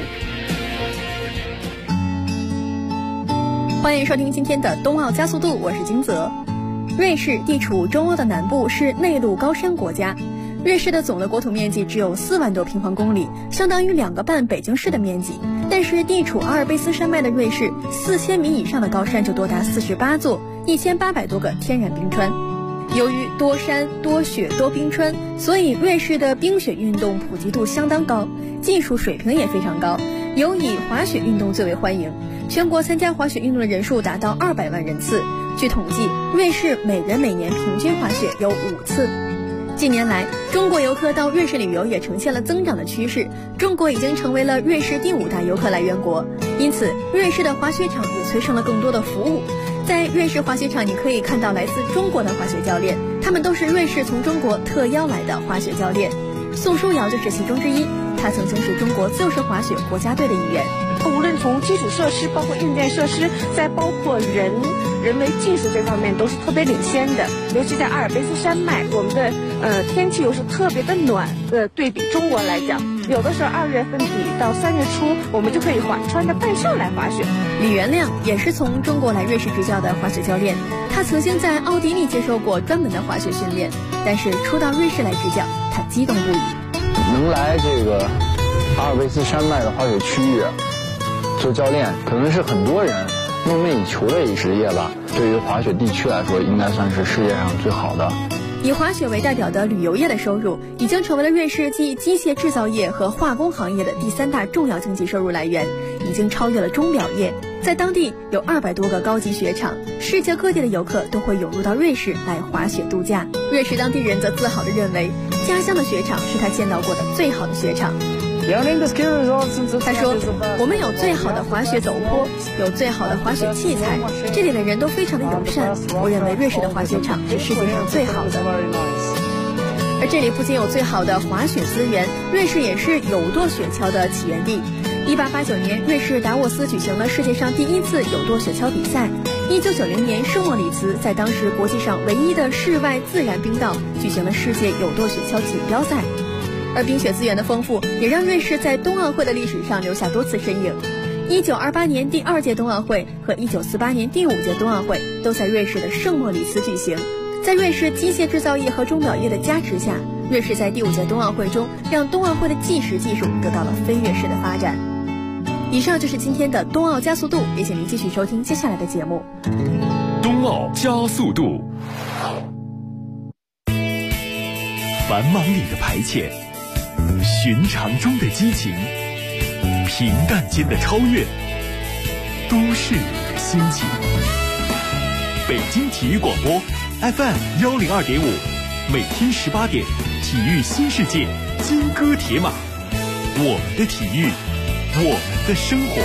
欢迎收听今天的冬奥加速度，我是金泽。瑞士地处中欧的南部，是内陆高山国家。瑞士的总的国土面积只有4万多平方公里，相当于2个半北京市的面积。但是地处阿尔卑斯山脉的瑞士，4000米以上的高山就多达48座，1800多个天然冰川。 由于多山、多雪、多冰川，所以瑞士的冰雪运动普及度相当高，技术水平也非常高，尤以滑雪运动最为欢迎。全国参加滑雪运动的人数达到200万人次。据统计，瑞士每人每年平均滑雪有5次。近年来，中国游客到瑞士旅游也呈现了增长的趋势，中国已经成为了瑞士第5大游客来源国，因此瑞士的滑雪场也催生了更多的服务。在瑞士滑雪场，你可以看到来自中国的滑雪教练，他们都是瑞士从中国特邀来的滑雪教练。宋书瑶就是其中之一，他曾经是中国自由式滑雪国家队的一员。 无论从基础设施，包括硬件设施，再包括人为技术这方面，都是特别领先的。尤其在阿尔卑斯山脉，我们的天气又是特别的暖，对比中国来讲，有的时候2月份底到3月初，我们就可以穿着半袖来滑雪。 李元亮也是从中国来瑞士执教的滑雪教练，他曾经在奥地利接受过专门的滑雪训练，但是初到瑞士来执教，他激动不已。 能来这个阿尔卑斯山脉的滑雪区域做教练，可能是很多人梦寐以求的一职业吧。对于滑雪地区来说，应该算是世界上最好的。 以滑雪为代表的旅游业的收入，已经成为了瑞士继机械制造业和化工行业的第3大重要经济收入来源，已经超越了钟表业。在当地有200多个高级雪场，世界各地的游客都会涌入到瑞士来滑雪度假。瑞士当地人则自豪地认为，家乡的雪场是他见到过的最好的雪场。他说，我们有最好的滑雪陡坡，有最好的滑雪器材，这里的人都非常的友善，我认为瑞士的滑雪场是世界上最好的。而这里不仅有最好的滑雪资源，瑞士也是有舵雪橇的起源地。1889年，瑞士达沃斯举行了世界上第1次有舵雪橇比赛。1990年，圣莫里茨在当时国际上唯一的室外自然冰道举行了世界有舵雪橇锦标赛。而冰雪资源的丰富，也让瑞士在冬奥会的历史上留下多次身影。1928年第2届冬奥会和1948年第5届冬奥会都在瑞士的圣莫里茨举行。在瑞士机械制造业和钟表业的加持下，瑞士在第5届冬奥会中让冬奥会的计时技术得到了飞跃式的发展。以上就是今天的冬奥加速度，也请您继续收听接下来的节目。 冬奥加速度， 繁忙里的排遣，寻常中的激情，平淡间的超越，都市里的心情。北京体育广播 FM 102.5，每天18点，体育新世界，金戈铁马，我们的体育，我们的生活。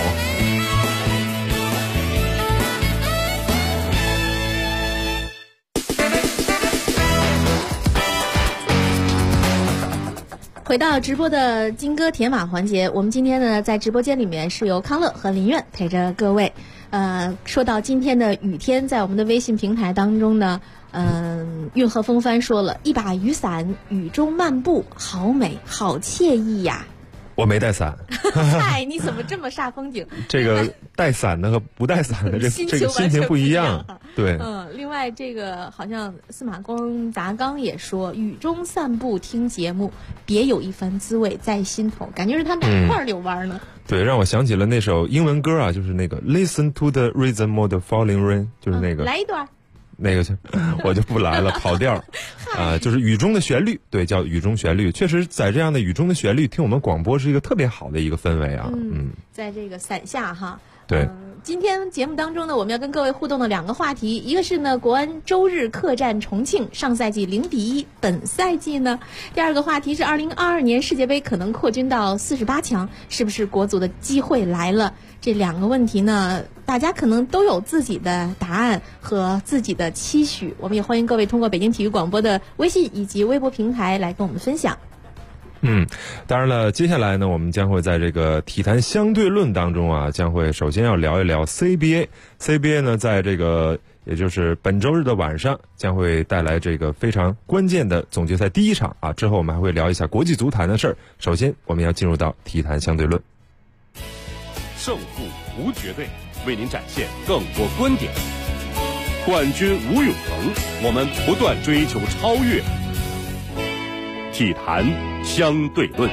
回到直播的金戈铁马环节，我们今天呢在直播间里面是由康乐和林苑陪着各位。说到今天的雨天，在我们的微信平台当中呢，运河风帆说了，一把雨伞，雨中漫步，好美，好惬意呀。 我没带伞。 嗨，你怎么这么煞风景？ 这个带伞的和不带伞的这个心情不一样。对。 另外这个好像司马光杂纲也说，雨中散步听节目，别有一番滋味在心头，感觉是他们俩一块遛弯呢。 对，让我想起了那首英文歌啊，就是那个 Listen to the rhythm of the falling rain， 就是那个。 来一段。 那个我就不来了，跑调就是雨中的旋律，对，叫雨中旋律。确实，在这样的雨中的旋律，听我们广播是一个特别好的一个氛围啊。 在这个伞下哈。 对。 今天节目当中呢，我们要跟各位互动的2个话题，一个是呢国安周日客战重庆，上赛季0-1，本赛季呢，第2个话题是2022年世界杯可能扩军到48强，是不是国足的机会来了？这2个问题呢，大家可能都有自己的答案和自己的期许，我们也欢迎各位通过北京体育广播的微信以及微博平台来跟我们分享。 当然了，接下来呢，我们将会在这个体坛相对论当中啊，将会首先要聊一聊 CBA。CBA 呢，在这个也就是本周日的晚上，将会带来这个非常关键的总决赛第1场啊。之后我们还会聊一下国际足坛的事儿。首先，我们要进入到体坛相对论。 胜负无绝对，为您展现更多观点。冠军无永恒，我们不断追求超越。体坛相对论。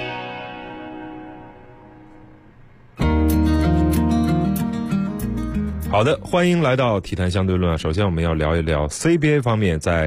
好的，欢迎来到体坛相对论啊。首先我们要聊一聊 CBA 方面在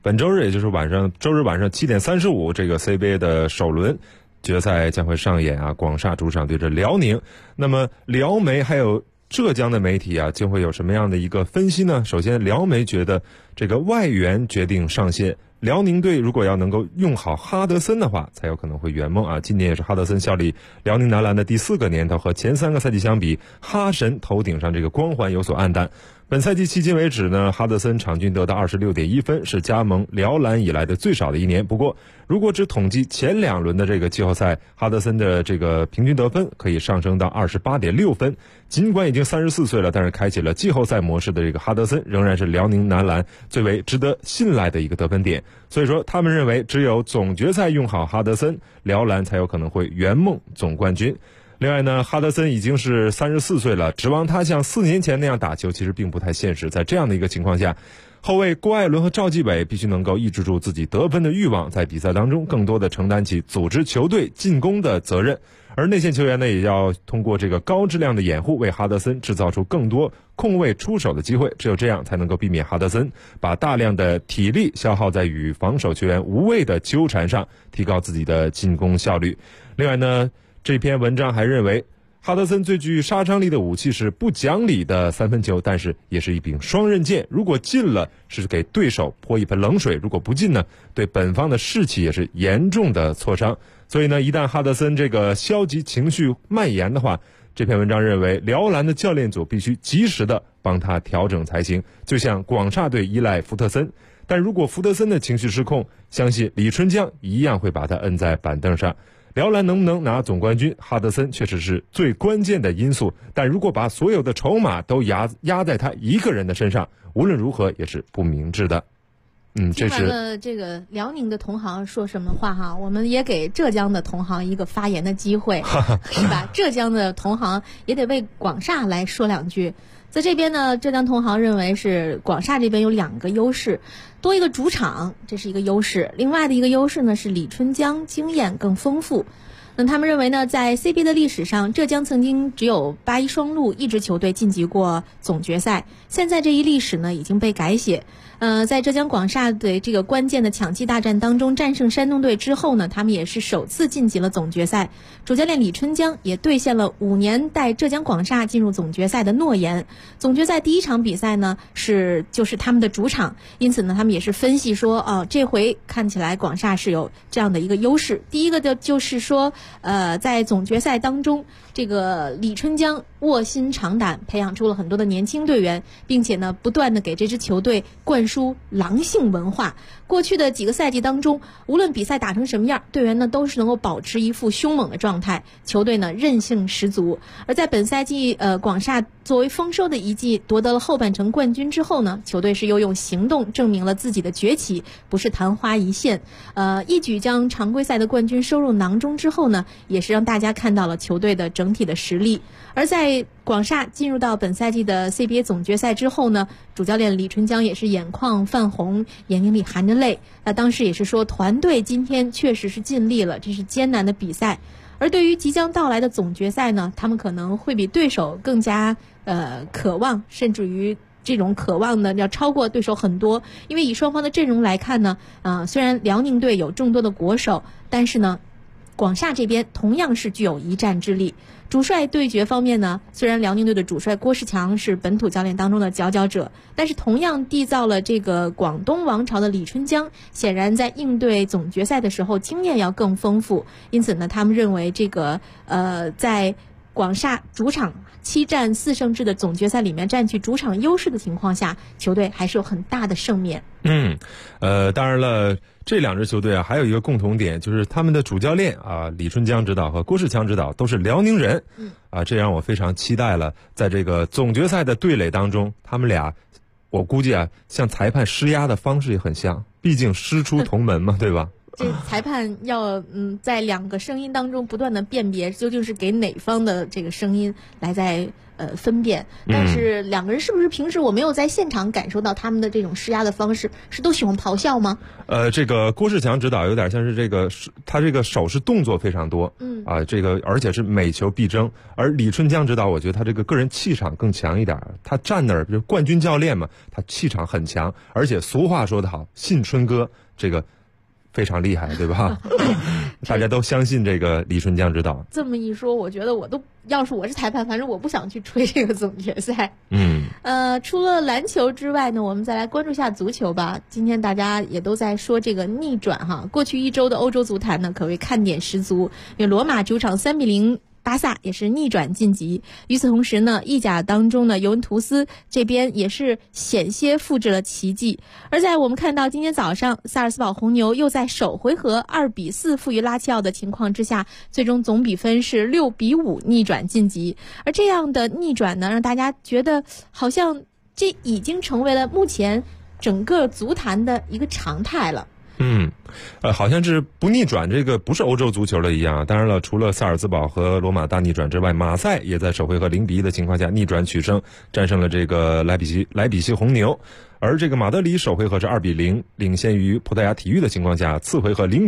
本周日，也就是周日晚上7点35，这个 CBA 的首轮决赛将会上演啊，广厦主场对着辽宁。那么辽媒还有浙江的媒体啊，将会有什么样的一个分析呢？首先，辽媒觉得这个外援决定上限。辽宁队如果要能够用好哈德森的话，才有可能会圆梦啊！今年也是哈德森效力辽宁男篮的第4个年头，和前3个赛季相比，哈神头顶上这个光环有所暗淡。本赛季迄今为止呢，哈德森场均得到26.1分，是加盟辽篮以来的最少的一年。不过，如果只统计前2轮的这个季后赛，哈德森的这个平均得分可以上升到28.6分。尽管已经34岁了，但是开启了季后赛模式的这个哈德森，仍然是辽宁男篮最为值得信赖的一个得分点。所以说，他们认为只有总决赛用好哈德森，辽篮才有可能会圆梦总冠军。另外呢，哈德森已经是34岁了，指望他像4年前那样打球，其实并不太现实。在这样的一个情况下，后卫郭艾伦和赵继伟必须能够抑制住自己得分的欲望，在比赛当中更多的承担起组织球队进攻的责任。而内线球员呢，也要通过这个高质量的掩护，为哈德森制造出更多空位出手的机会。只有这样，才能够避免哈德森把大量的体力消耗在与防守球员无谓的纠缠上，提高自己的进攻效率。另外呢，这篇文章还认为，哈德森最具杀伤力的武器是不讲理的3分球，但是也是一柄双刃剑。如果进了，是给对手泼一盆冷水；如果不进呢，对本方的士气也是严重的挫伤。所以呢，一旦哈德森这个消极情绪蔓延的话，这篇文章认为辽篮的教练组必须及时的帮他调整才行。就像广厦队依赖福特森，但如果福特森的情绪失控，相信李春江一样会把他摁在板凳上。辽篮能不能拿总冠军，哈德森确实是最关键的因素，但如果把所有的筹码都压在他一个人的身上，无论如何也是不明智的。这是听完了这个辽宁的同行说什么话哈，我们也给浙江的同行一个发言的机会，是吧？浙江的同行也得为广厦来说2句。在这边呢，浙江同行认为是广厦这边有2个优势，多一个主场，这是一个优势；另外的一个优势呢是李春江经验更丰富。那他们认为呢，在 CBA 的历史上，浙江曾经只有8-1双鹿一支球队晋级过总决赛，现在这一历史呢已经被改写。在浙江广厦的这个关键的抢七大战当中战胜山东队之后呢，他们也是首次晋级了总决赛。主教练李春江也兑现了5年带浙江广厦进入总决赛的诺言。总决赛第1场比赛呢就是他们的主场，因此呢他们也是分析说，这回看起来广厦是有这样的一个优势。第一个就是说，在总决赛当中，这个李春江卧薪尝胆，培养出了很多的年轻队员，并且呢不断的给这支球队灌输狼性文化。过去的几个赛季当中，无论比赛打成什么样，队员呢都是能够保持一副凶猛的状态，球队呢韧性十足。而在本赛季广厦作为丰收的一季夺得了后半程冠军之后呢，球队是又用行动证明了自己的崛起不是昙花一现，一举将常规赛的冠军收入囊中之后呢，也是让大家看到了球队的整体的实力。而在广厦进入到本赛季的 CBA 总决赛之后呢，主教练李春江也是眼眶泛红，眼睛里含着泪。当时也是说，团队今天确实是尽力了，这是艰难的比赛。而对于即将到来的总决赛呢，他们可能会比对手更加渴望，甚至于这种渴望呢要超过对手很多。因为以双方的阵容来看呢，虽然辽宁队有众多的国手，但是呢广厦这边同样是具有一战之力。主帅对决方面呢，虽然辽宁队的主帅郭士强是本土教练当中的佼佼者，但是同样缔造了这个广东王朝的李春江，显然在应对总决赛的时候经验要更丰富。因此呢，他们认为这个在广厦主场7战4胜制的总决赛里面占据主场优势的情况下，球队还是有很大的胜面。 当然了，这2支球队啊，还有一个共同点，就是他们的主教练啊，李春江指导和郭士强指导都是辽宁人。这让我非常期待了。在这个总决赛的对垒当中，他们俩，我估计啊，向裁判施压的方式也很像，毕竟师出同门嘛，对吧？ 这裁判要在两个声音当中不断的辨别究竟是给哪方的这个声音来在分辨。但是两个人是不是平时我没有在现场感受到他们的这种施压的方式，是都喜欢咆哮吗？ 这个郭士强指导有点像是这个，他这个手势动作非常多，这个而且是每球必争。而李春江指导，我觉得他这个个人气场更强一点，他站那儿就是冠军教练嘛，他气场很强，而且俗话说得好，信春哥这个非常厉害，对吧？大家都相信这个李春江指导。 这么一说，我觉得要是我是裁判，反正我不想去吹这个总决赛。除了篮球之外呢，我们再来关注一下足球吧。今天大家也都在说这个逆转哈，过去一周的欧洲足坛呢，可谓看点十足。因为罗马主场3-0。巴萨也是逆转晋级。与此同时呢，意甲当中呢，尤文图斯这边也是险些复制了奇迹。而在我们看到今天早上萨尔斯堡红牛又在首回合2-4负于拉齐奥的情况之下，最终总比分是6-5逆转晋级。而这样的逆转呢，让大家觉得好像这已经成为了目前整个足坛的一个常态了。 好像是不逆转，这个不是欧洲足球的一样。当然了，除了萨尔茨堡和罗马大逆转之外，马赛也在首回合0-1的情况下逆转取胜，战胜了这个莱比锡红牛。而这个马德里首回合是2-0领先于葡萄牙体育的情况下，次回合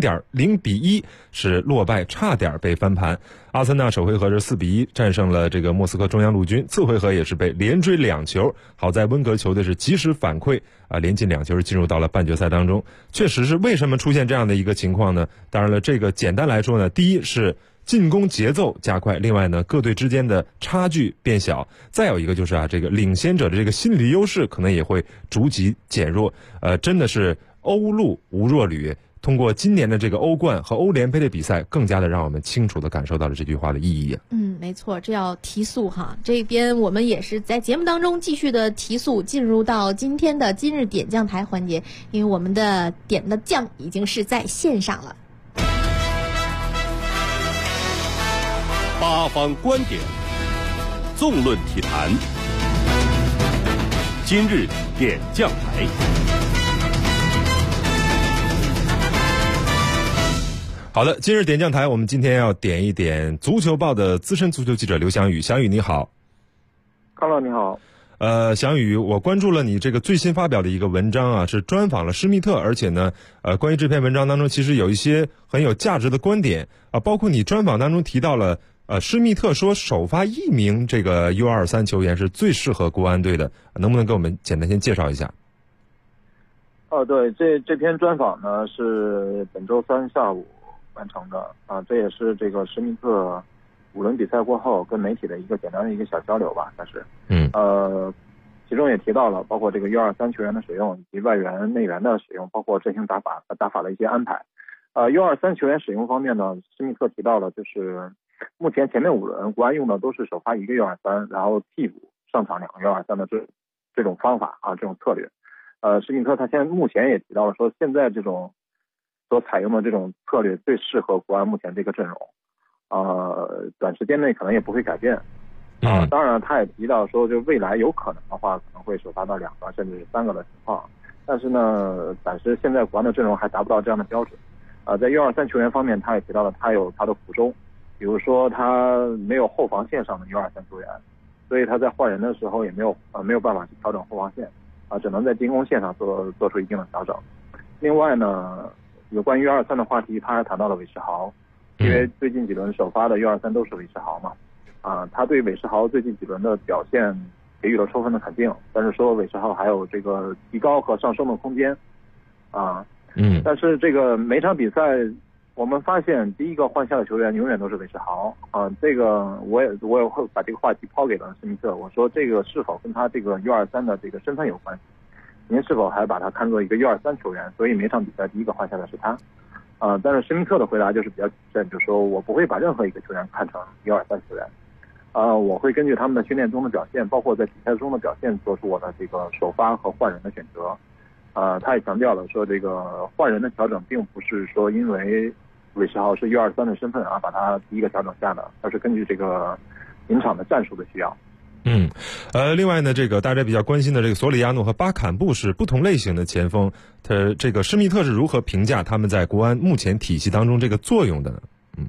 0-1是落败，差点被翻盘。阿森纳首回合是4-1战胜了这个莫斯科中央陆军，次回合也是被连追2球，好在温格球队是及时反馈连进2球，进入到了半决赛当中。确实是为什么出现这样的一个情况呢？当然了，这个简单来说呢，第一是进攻节奏加快，另外呢，各队之间的差距变小，再有一个就是这个领先者的这个心理优势可能也会逐级减弱。真的是欧陆无弱旅。通过今年的这个欧冠和欧联杯的比赛，更加的让我们清楚的感受到了这句话的意义。 没错，这要提速哈。这边我们也是在节目当中继续的提速，进入到今天的今日点将台环节，因为我们的点的将已经是在线上了。 八方观点，纵论体坛，今日点将台。 好的，今日点将台，我们今天要点一点足球报的资深足球记者刘翔宇。翔宇你好。 康乐你好。 翔宇，我关注了你这个最新发表的一个文章是专访了施密特，而且呢，关于这篇文章当中其实有一些很有价值的观点包括你专访当中提到了施密特说首发1名这个 U23 球员是最适合国安队的，能不能给我们简单先介绍一下？ 对，这篇专访呢是本周3下午完成的这也是这个施密特5轮比赛过后跟媒体的一个简单的一个小交流吧，算是。其中也提到了包括这个 U23 球员的使用以及外援内援的使用，包括阵型打法的一些安排。U23 球员使用方面呢，施密特提到了就是目前前面5轮国安用的都是首发1个 U23， 然后替补上场2个 U23 的这种方法这种策略。施密特他目前也提到了说，现在这种所采用的这种策略最适合国安目前这个阵容，短时间内可能也不会改变。当然他也提到说，就未来有可能的话，可能会首发到2个甚至是3个的情况。但是呢，暂时现在国安的阵容还达不到这样的标准。在 U23 球员方面，他也提到了他有他的苦衷，比如说他没有后防线上的 U23 球员，所以他在换人的时候也没有办法去调整后防线只能在进攻线上做出一定的调整。另外呢，有关于 U23 的话题，他还谈到了韦世豪，因为最近几轮首发的 U23 都是韦世豪嘛，他对韦世豪最近几轮的表现给予了充分的肯定，但是说韦世豪还有这个提高和上升的空间但是这个每场比赛我们发现第一个换下的球员永远都是韦世豪这个我也会把这个话题抛给了施密特，我说这个是否跟他这个 U23 的这个身份有关系？您是否还把他看作一个 U23 球员？所以每场比赛第一个换下的是他但是施密特的回答就是比较谨慎，就是说我不会把任何一个球员看成 U23 球员我会根据他们的训练中的表现，包括在比赛中的表现，做出我的这个首发和换人的选择他也强调了说，这个换人的调整并不是说因为韦世豪是 U23 的身份把他第一个调整下的，而是根据这个临场的战术的需要另外呢，这个大家比较关心的这个索里亚诺和巴坎布是不同类型的前锋，这个施密特是如何评价他们在国安目前体系当中这个作用的呢？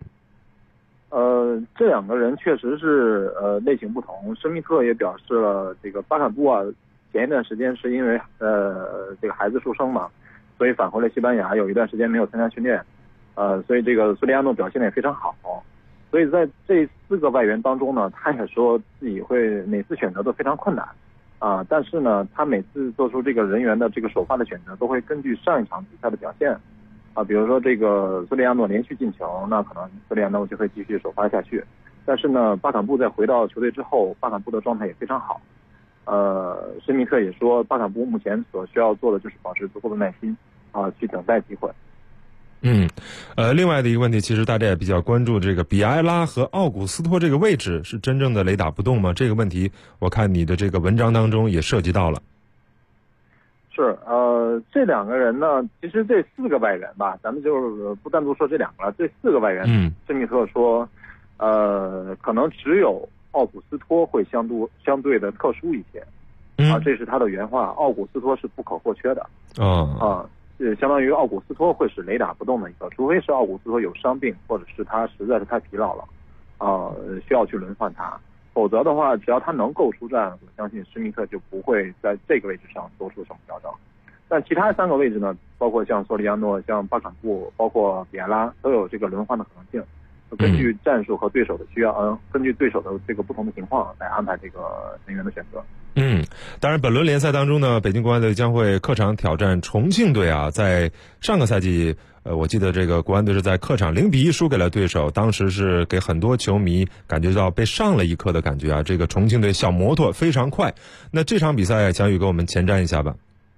这两个人确实是类型不同。施密特也表示了，这个巴坎布啊，前一段时间是因为这个孩子出生嘛，所以返回了西班牙，有一段时间没有参加训练，所以这个索里亚诺表现得也非常好。所以在这4个外援当中呢，他也说自己会每次选择都非常困难但是呢，他每次做出这个人员的这个首发的选择，都会根据上一场比赛的表现比如说这个索里亚诺连续进球，那可能索里亚诺就会继续首发下去。但是呢，巴坎布在回到球队之后，巴坎布的状态也非常好。施密特也说，巴坎布目前所需要做的就是保持足够的耐心去等待机会。 另外的一个问题，其实大家也比较关注这个比埃拉和奥古斯托这个位置是真正的雷打不动吗？这个问题我看你的这个文章当中也涉及到了。 是这两个人呢，其实这4个外援吧，咱们就是不单独说这2个了，这4个外援，施密特说，可能只有奥古斯托会相对的特殊一些，这是他的原话，奥古斯托是不可或缺的，相当于奥古斯托会是雷打不动的一个，除非是奥古斯托有伤病，或者是他实在是太疲劳了，需要去轮换他。否则的话，只要他能够出战，我相信施密特就不会在这个位置上做出什么调整。但其他3个位置呢，包括像索里亚诺、像巴坎布、包括比埃拉，都有这个轮换的可能性。根据战术和对手的需要，根据对手的这个不同的情况来安排这个人员的选择。 当然，本轮联赛当中呢，北京国安队将会客场挑战重庆队在上个赛季，我记得这个国安队是在客场0-1输给了对手，当时是给很多球迷感觉到被上了一课的感觉这个重庆队小摩托非常快。那这场比赛，小雨给我们前瞻一下吧。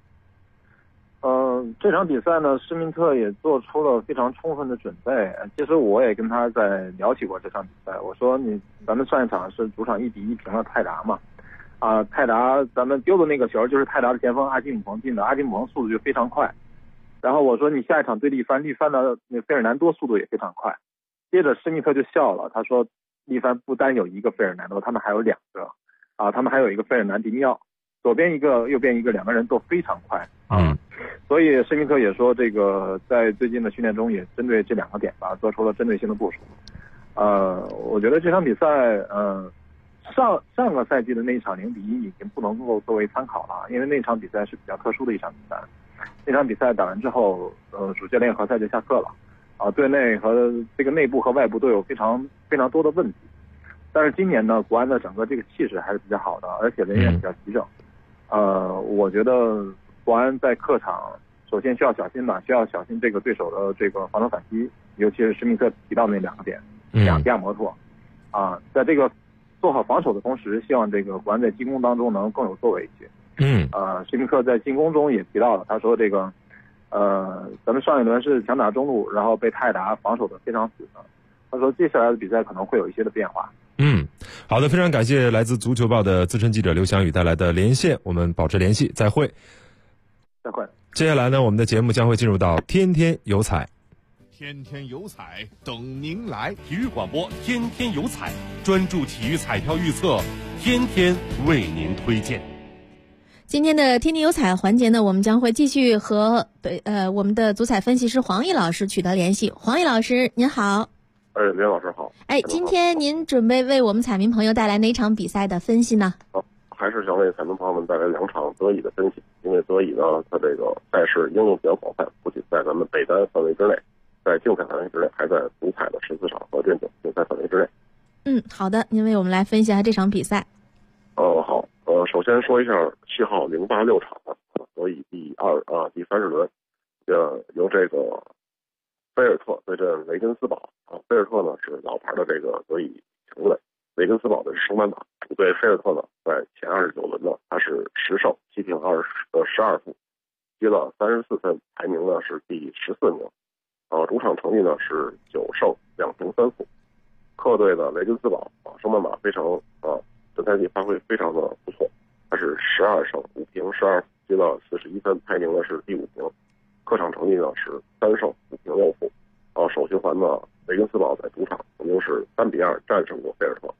这场比赛呢，施密特也做出了非常充分的准备。其实我也跟他在聊起过这场比赛，我说咱们上一场是主场1-1平了泰达嘛，泰达咱们丢的那个球就是泰达的前锋阿基姆彭进的，阿基姆彭速度就非常快。然后我说你下一场对力帆的那费尔南多速度也非常快。接着施密特就笑了，他说力帆不单有一个费尔南多，他们还有2个他们还有一个费尔南迪尼奥，左边一个右边一个，2个人都非常快所以施密特也说，这个在最近的训练中也针对这2个点吧做出了针对性的部署。我觉得这场比赛上个赛季的那一场0-1已经不能够作为参考了，因为那场比赛是比较特殊的一场比赛。那场比赛打完之后，主教练何塞就下课了队内和这个内部和外部都有非常非常多的问题。但是今年呢，国安的整个这个气势还是比较好的，而且人员比较齐整。我觉得国安在客场首先需要小心需要小心这个对手的这个防守反击，尤其是施密特提到那2个点，2架摩托在这个做好防守的同时，希望这个国安在进攻当中能更有作为一些。施密特在进攻中也提到了，他说这个咱们上一轮是强打中路，然后被泰达防守的非常死的。他说接下来的比赛可能会有一些的变化。 好的，非常感谢来自足球报的资深记者刘翔宇带来的连线，我们保持联系，再会。接下来呢，我们的节目将会进入到天天有彩。 天天有彩等您来，体育广播天天有彩，专注体育彩票预测，天天为您推荐。 今天的天天有彩环节呢，我们将会继续和我们的足彩分析师黄奕老师取得联系。黄奕老师您好。 刘老师好。 今天您准备为我们彩民朋友带来哪场比赛的分析呢？ 还是想为彩民朋友们带来2场德乙的分析。因为德乙呢，它这个赛事应用比较广泛，不仅在咱们北单范围之内，在竞彩范围之内，还在足彩的14场和这种竞赛范围之内。 好的，您为我们来分析一下这场比赛。 好，首先说一下7号086场德乙第30轮，由这个菲尔特对阵雷根斯堡菲尔特呢是老牌的这个德乙强队，雷根斯堡的是升班马。主队菲尔特呢，在前29轮呢，他是10胜7平12负，积了34分，排名呢是第14名。主场成绩呢是9胜2平3负。客队的雷根斯堡升班马非常这赛季发挥非常的不错，他是12胜5平12负，积了41分，排名呢是第5名。客场成绩呢是3胜5平6负。首循环呢，雷根斯堡在主场曾经是3-2战胜过菲尔特。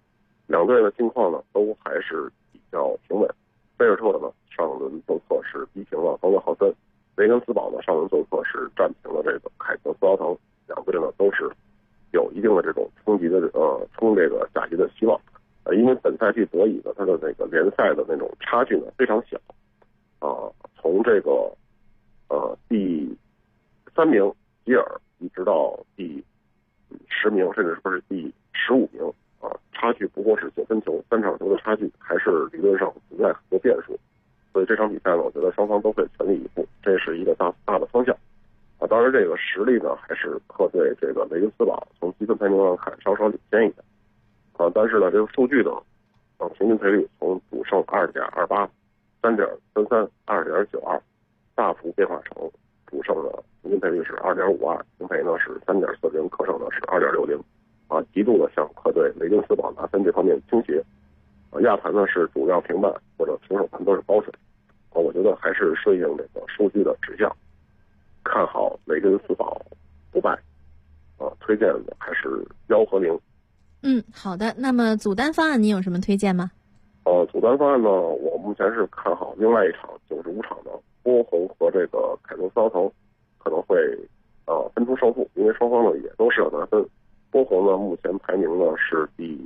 两队的近况呢都还是比较平稳。菲尔特呢上轮做客是逼平了方特豪森，雷根斯堡呢上轮做客是战平了这个凯泽斯劳滕，两队呢都是有一定的这种冲这个甲级的希望。因为本赛季德乙呢它的那个联赛的那种差距呢非常小，从这个第3名吉尔一直到第10名，甚至说是第15名差距不过是9分球，3场球的差距还是理论上存在很多变数。所以这场比赛呢，我觉得双方都会全力以赴，这是一个大的方向。当然这个实力呢还是客队这个雷根斯堡从积分排名上看稍稍领先一点。但是呢这个数据呢平均赔率从主胜 2.28、3.33、2.92 大幅变化成主胜的平均赔率是 2.52， 平赔呢是 3.40， 客胜呢是 2.60， 极度的向客队雷根斯堡拿分这方面倾斜。亚盘呢是主要平半或者平手盘都是包水。我觉得还是顺应这个数据的指向，看好雷根斯堡不败。推荐的还是1和0。 好的。那么组单方案您有什么推荐吗？ 组单方案呢，我目前是看好另外一场95场的波鸿和这个凯泽斯劳滕可能会分出胜负，因为双方呢也都是要拿分。波鸿呢目前排名呢是第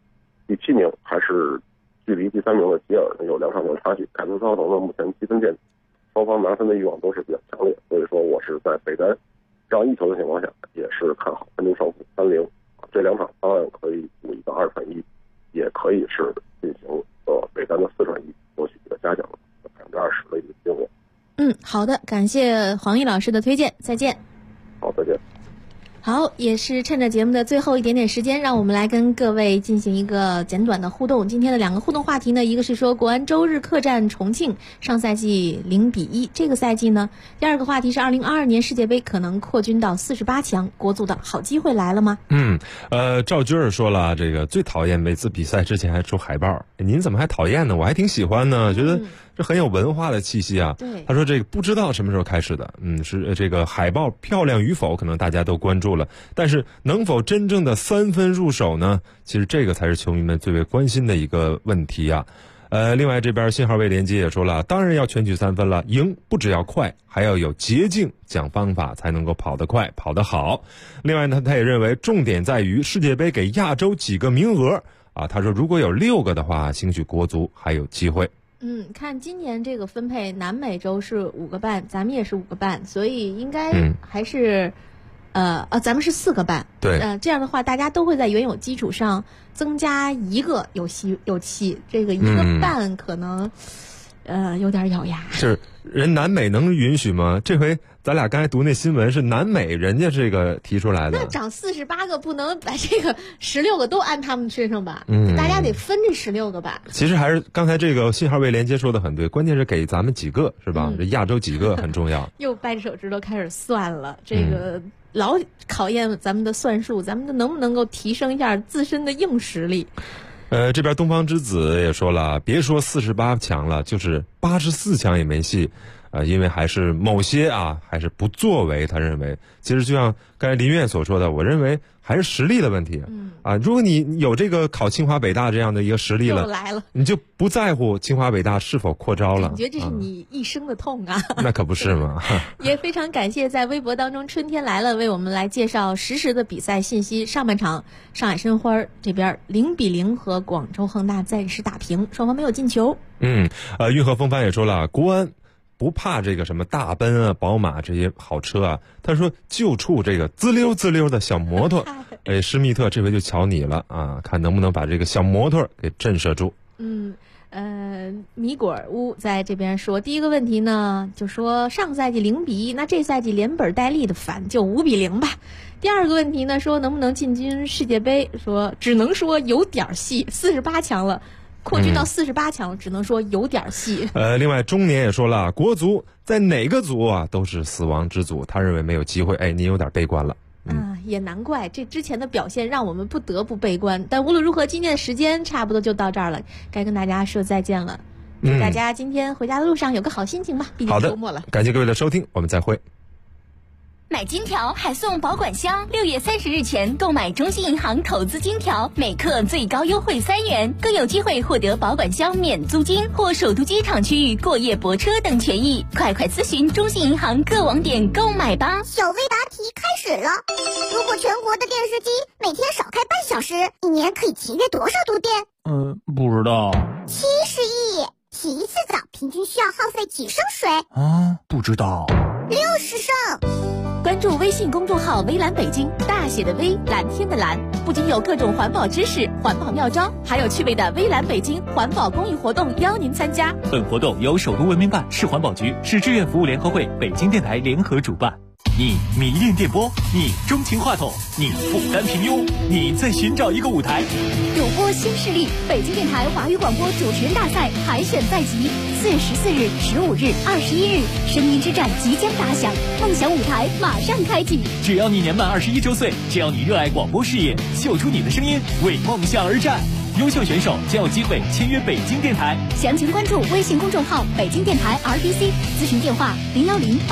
7名，还是距离第3名的吉尔呢有2场球差距。凯泽斯劳滕呢目前7分见底，双方拿分的欲望都是比较强烈，所以说我是在北单让1球的情况下也是看好分出胜负3-0。这2场方案可以组一个2传1，也可以是进行北单的4传1，获取一个嘉奖20%的一个金额。 好的，感谢黄奕老师的推荐，再见。 好，再见。 好，也是趁着节目的最后一点点时间，让我们来跟各位进行一个简短的互动。今天的2个互动话题呢，一个是说国安周日客战重庆，上赛季0-1，这个赛季呢，第2个话题是2022年世界杯可能扩军到48强，国足的好机会来了吗？ 赵军儿说了，这个最讨厌每次比赛之前还出海报，您怎么还讨厌呢？我还挺喜欢呢，觉得这很有文化的气息啊。 对， 他说这个不知道什么时候开始的，是这个海报漂亮与否，可能大家都关注了，但是能否真正的3分入手呢？其实这个才是球迷们最为关心的一个问题啊。另外这边信号位连接也说了，当然要全取3分了，赢不只要快，还要有捷径，讲方法才能够跑得快，跑得好。另外呢，他也认为重点在于世界杯给亚洲几个名额啊。他说如果有6个的话，兴许国足还有机会。 看今年这个分配，南美洲是5个半，咱们也是5个半，所以应该还是咱们是4个半。 对， 这样的话，大家都会在原有基础上增加1个有戏，这个1个半可能有点咬牙。 是人南美能允许吗？这回咱俩刚才读那新闻是南美人家这个提出来的。 那涨48个不能把这个16个都安他们身上吧？大家得分这16个吧。 其实还是刚才这个信号位连接说的很对，关键是给咱们几个是吧？这亚洲几个很重要。 又掰着手指头开始算了，这个老考验咱们的算术，咱们能不能够提升一下自身的硬实力？ 这边东方之子也说了，别说48强了，就是84强也没戏。因为还是某些还是不作为，他认为其实就像刚才林苑所说的，我认为还是实力的问题。如果你有这个考清华北大这样的一个实力了，你就不在乎清华北大是否扩招了。 感觉这是你一生的痛啊！ 那可不是嘛。 也非常感谢在微博当中春天来了为我们来介绍实时的比赛信息。上半场上海申花这边0-0和广州恒大暂时打平，双方没有进球。 运河风帆也说了，国安不怕这个什么大奔啊、宝马这些好车啊，他说就冲这个滋溜滋溜的小摩托。施密特这回就瞧你了啊，看能不能把这个小摩托给震慑住。 米果尔乌在这边说，第一个问题呢，就说上赛季0-1，那这赛季连本带利的反就5-0吧。第二个问题呢，说能不能进军世界杯，说只能说有点戏，48强了。扩军到48强，只能说有点戏。 另外中年也说了，国足在哪个组都是死亡之组，他认为没有机会。您有点悲观了。 也难怪这之前的表现让我们不得不悲观。但无论如何，今天的时间差不多就到这儿了，该跟大家说再见了。祝大家今天回家的路上有个好心情吧，毕竟周末了。 感谢各位的收听，我们再会。 买金条还送保管箱，6月30日前购买中信银行投资金条，每克最高优惠3元，更有机会获得保管箱免租金或首都机场区域过夜泊车等权益。快咨询中信银行各网点购买吧。 小微答题开始了，如果全国的电视机每天少开半小时，一年可以节约多少度电？ 不知道。 70亿。洗一次澡平均需要耗费几升水？ 不知道。 60升。 关注微信公众号微蓝北京，大写的微，蓝天的蓝，不仅有各种环保知识、环保妙招，还有趣味的微蓝北京环保公益活动邀您参加。 本活动由首都文明办、市环保局、市志愿服务联合会、北京电台联合主办。你迷恋电波，你钟情话筒，你不甘平庸，你在寻找一个舞台。 主播新势力，北京电台华语广播主持人大赛海选在即，4月14日、15日、21日，声音之战即将打响，梦想舞台马上开启。 只要你年满21周岁，只要你热爱广播事业，秀出你的声音，为梦想而战。优秀选手将有机会签约北京电台。 详情关注微信公众号北京电台 RBC， 咨询电话010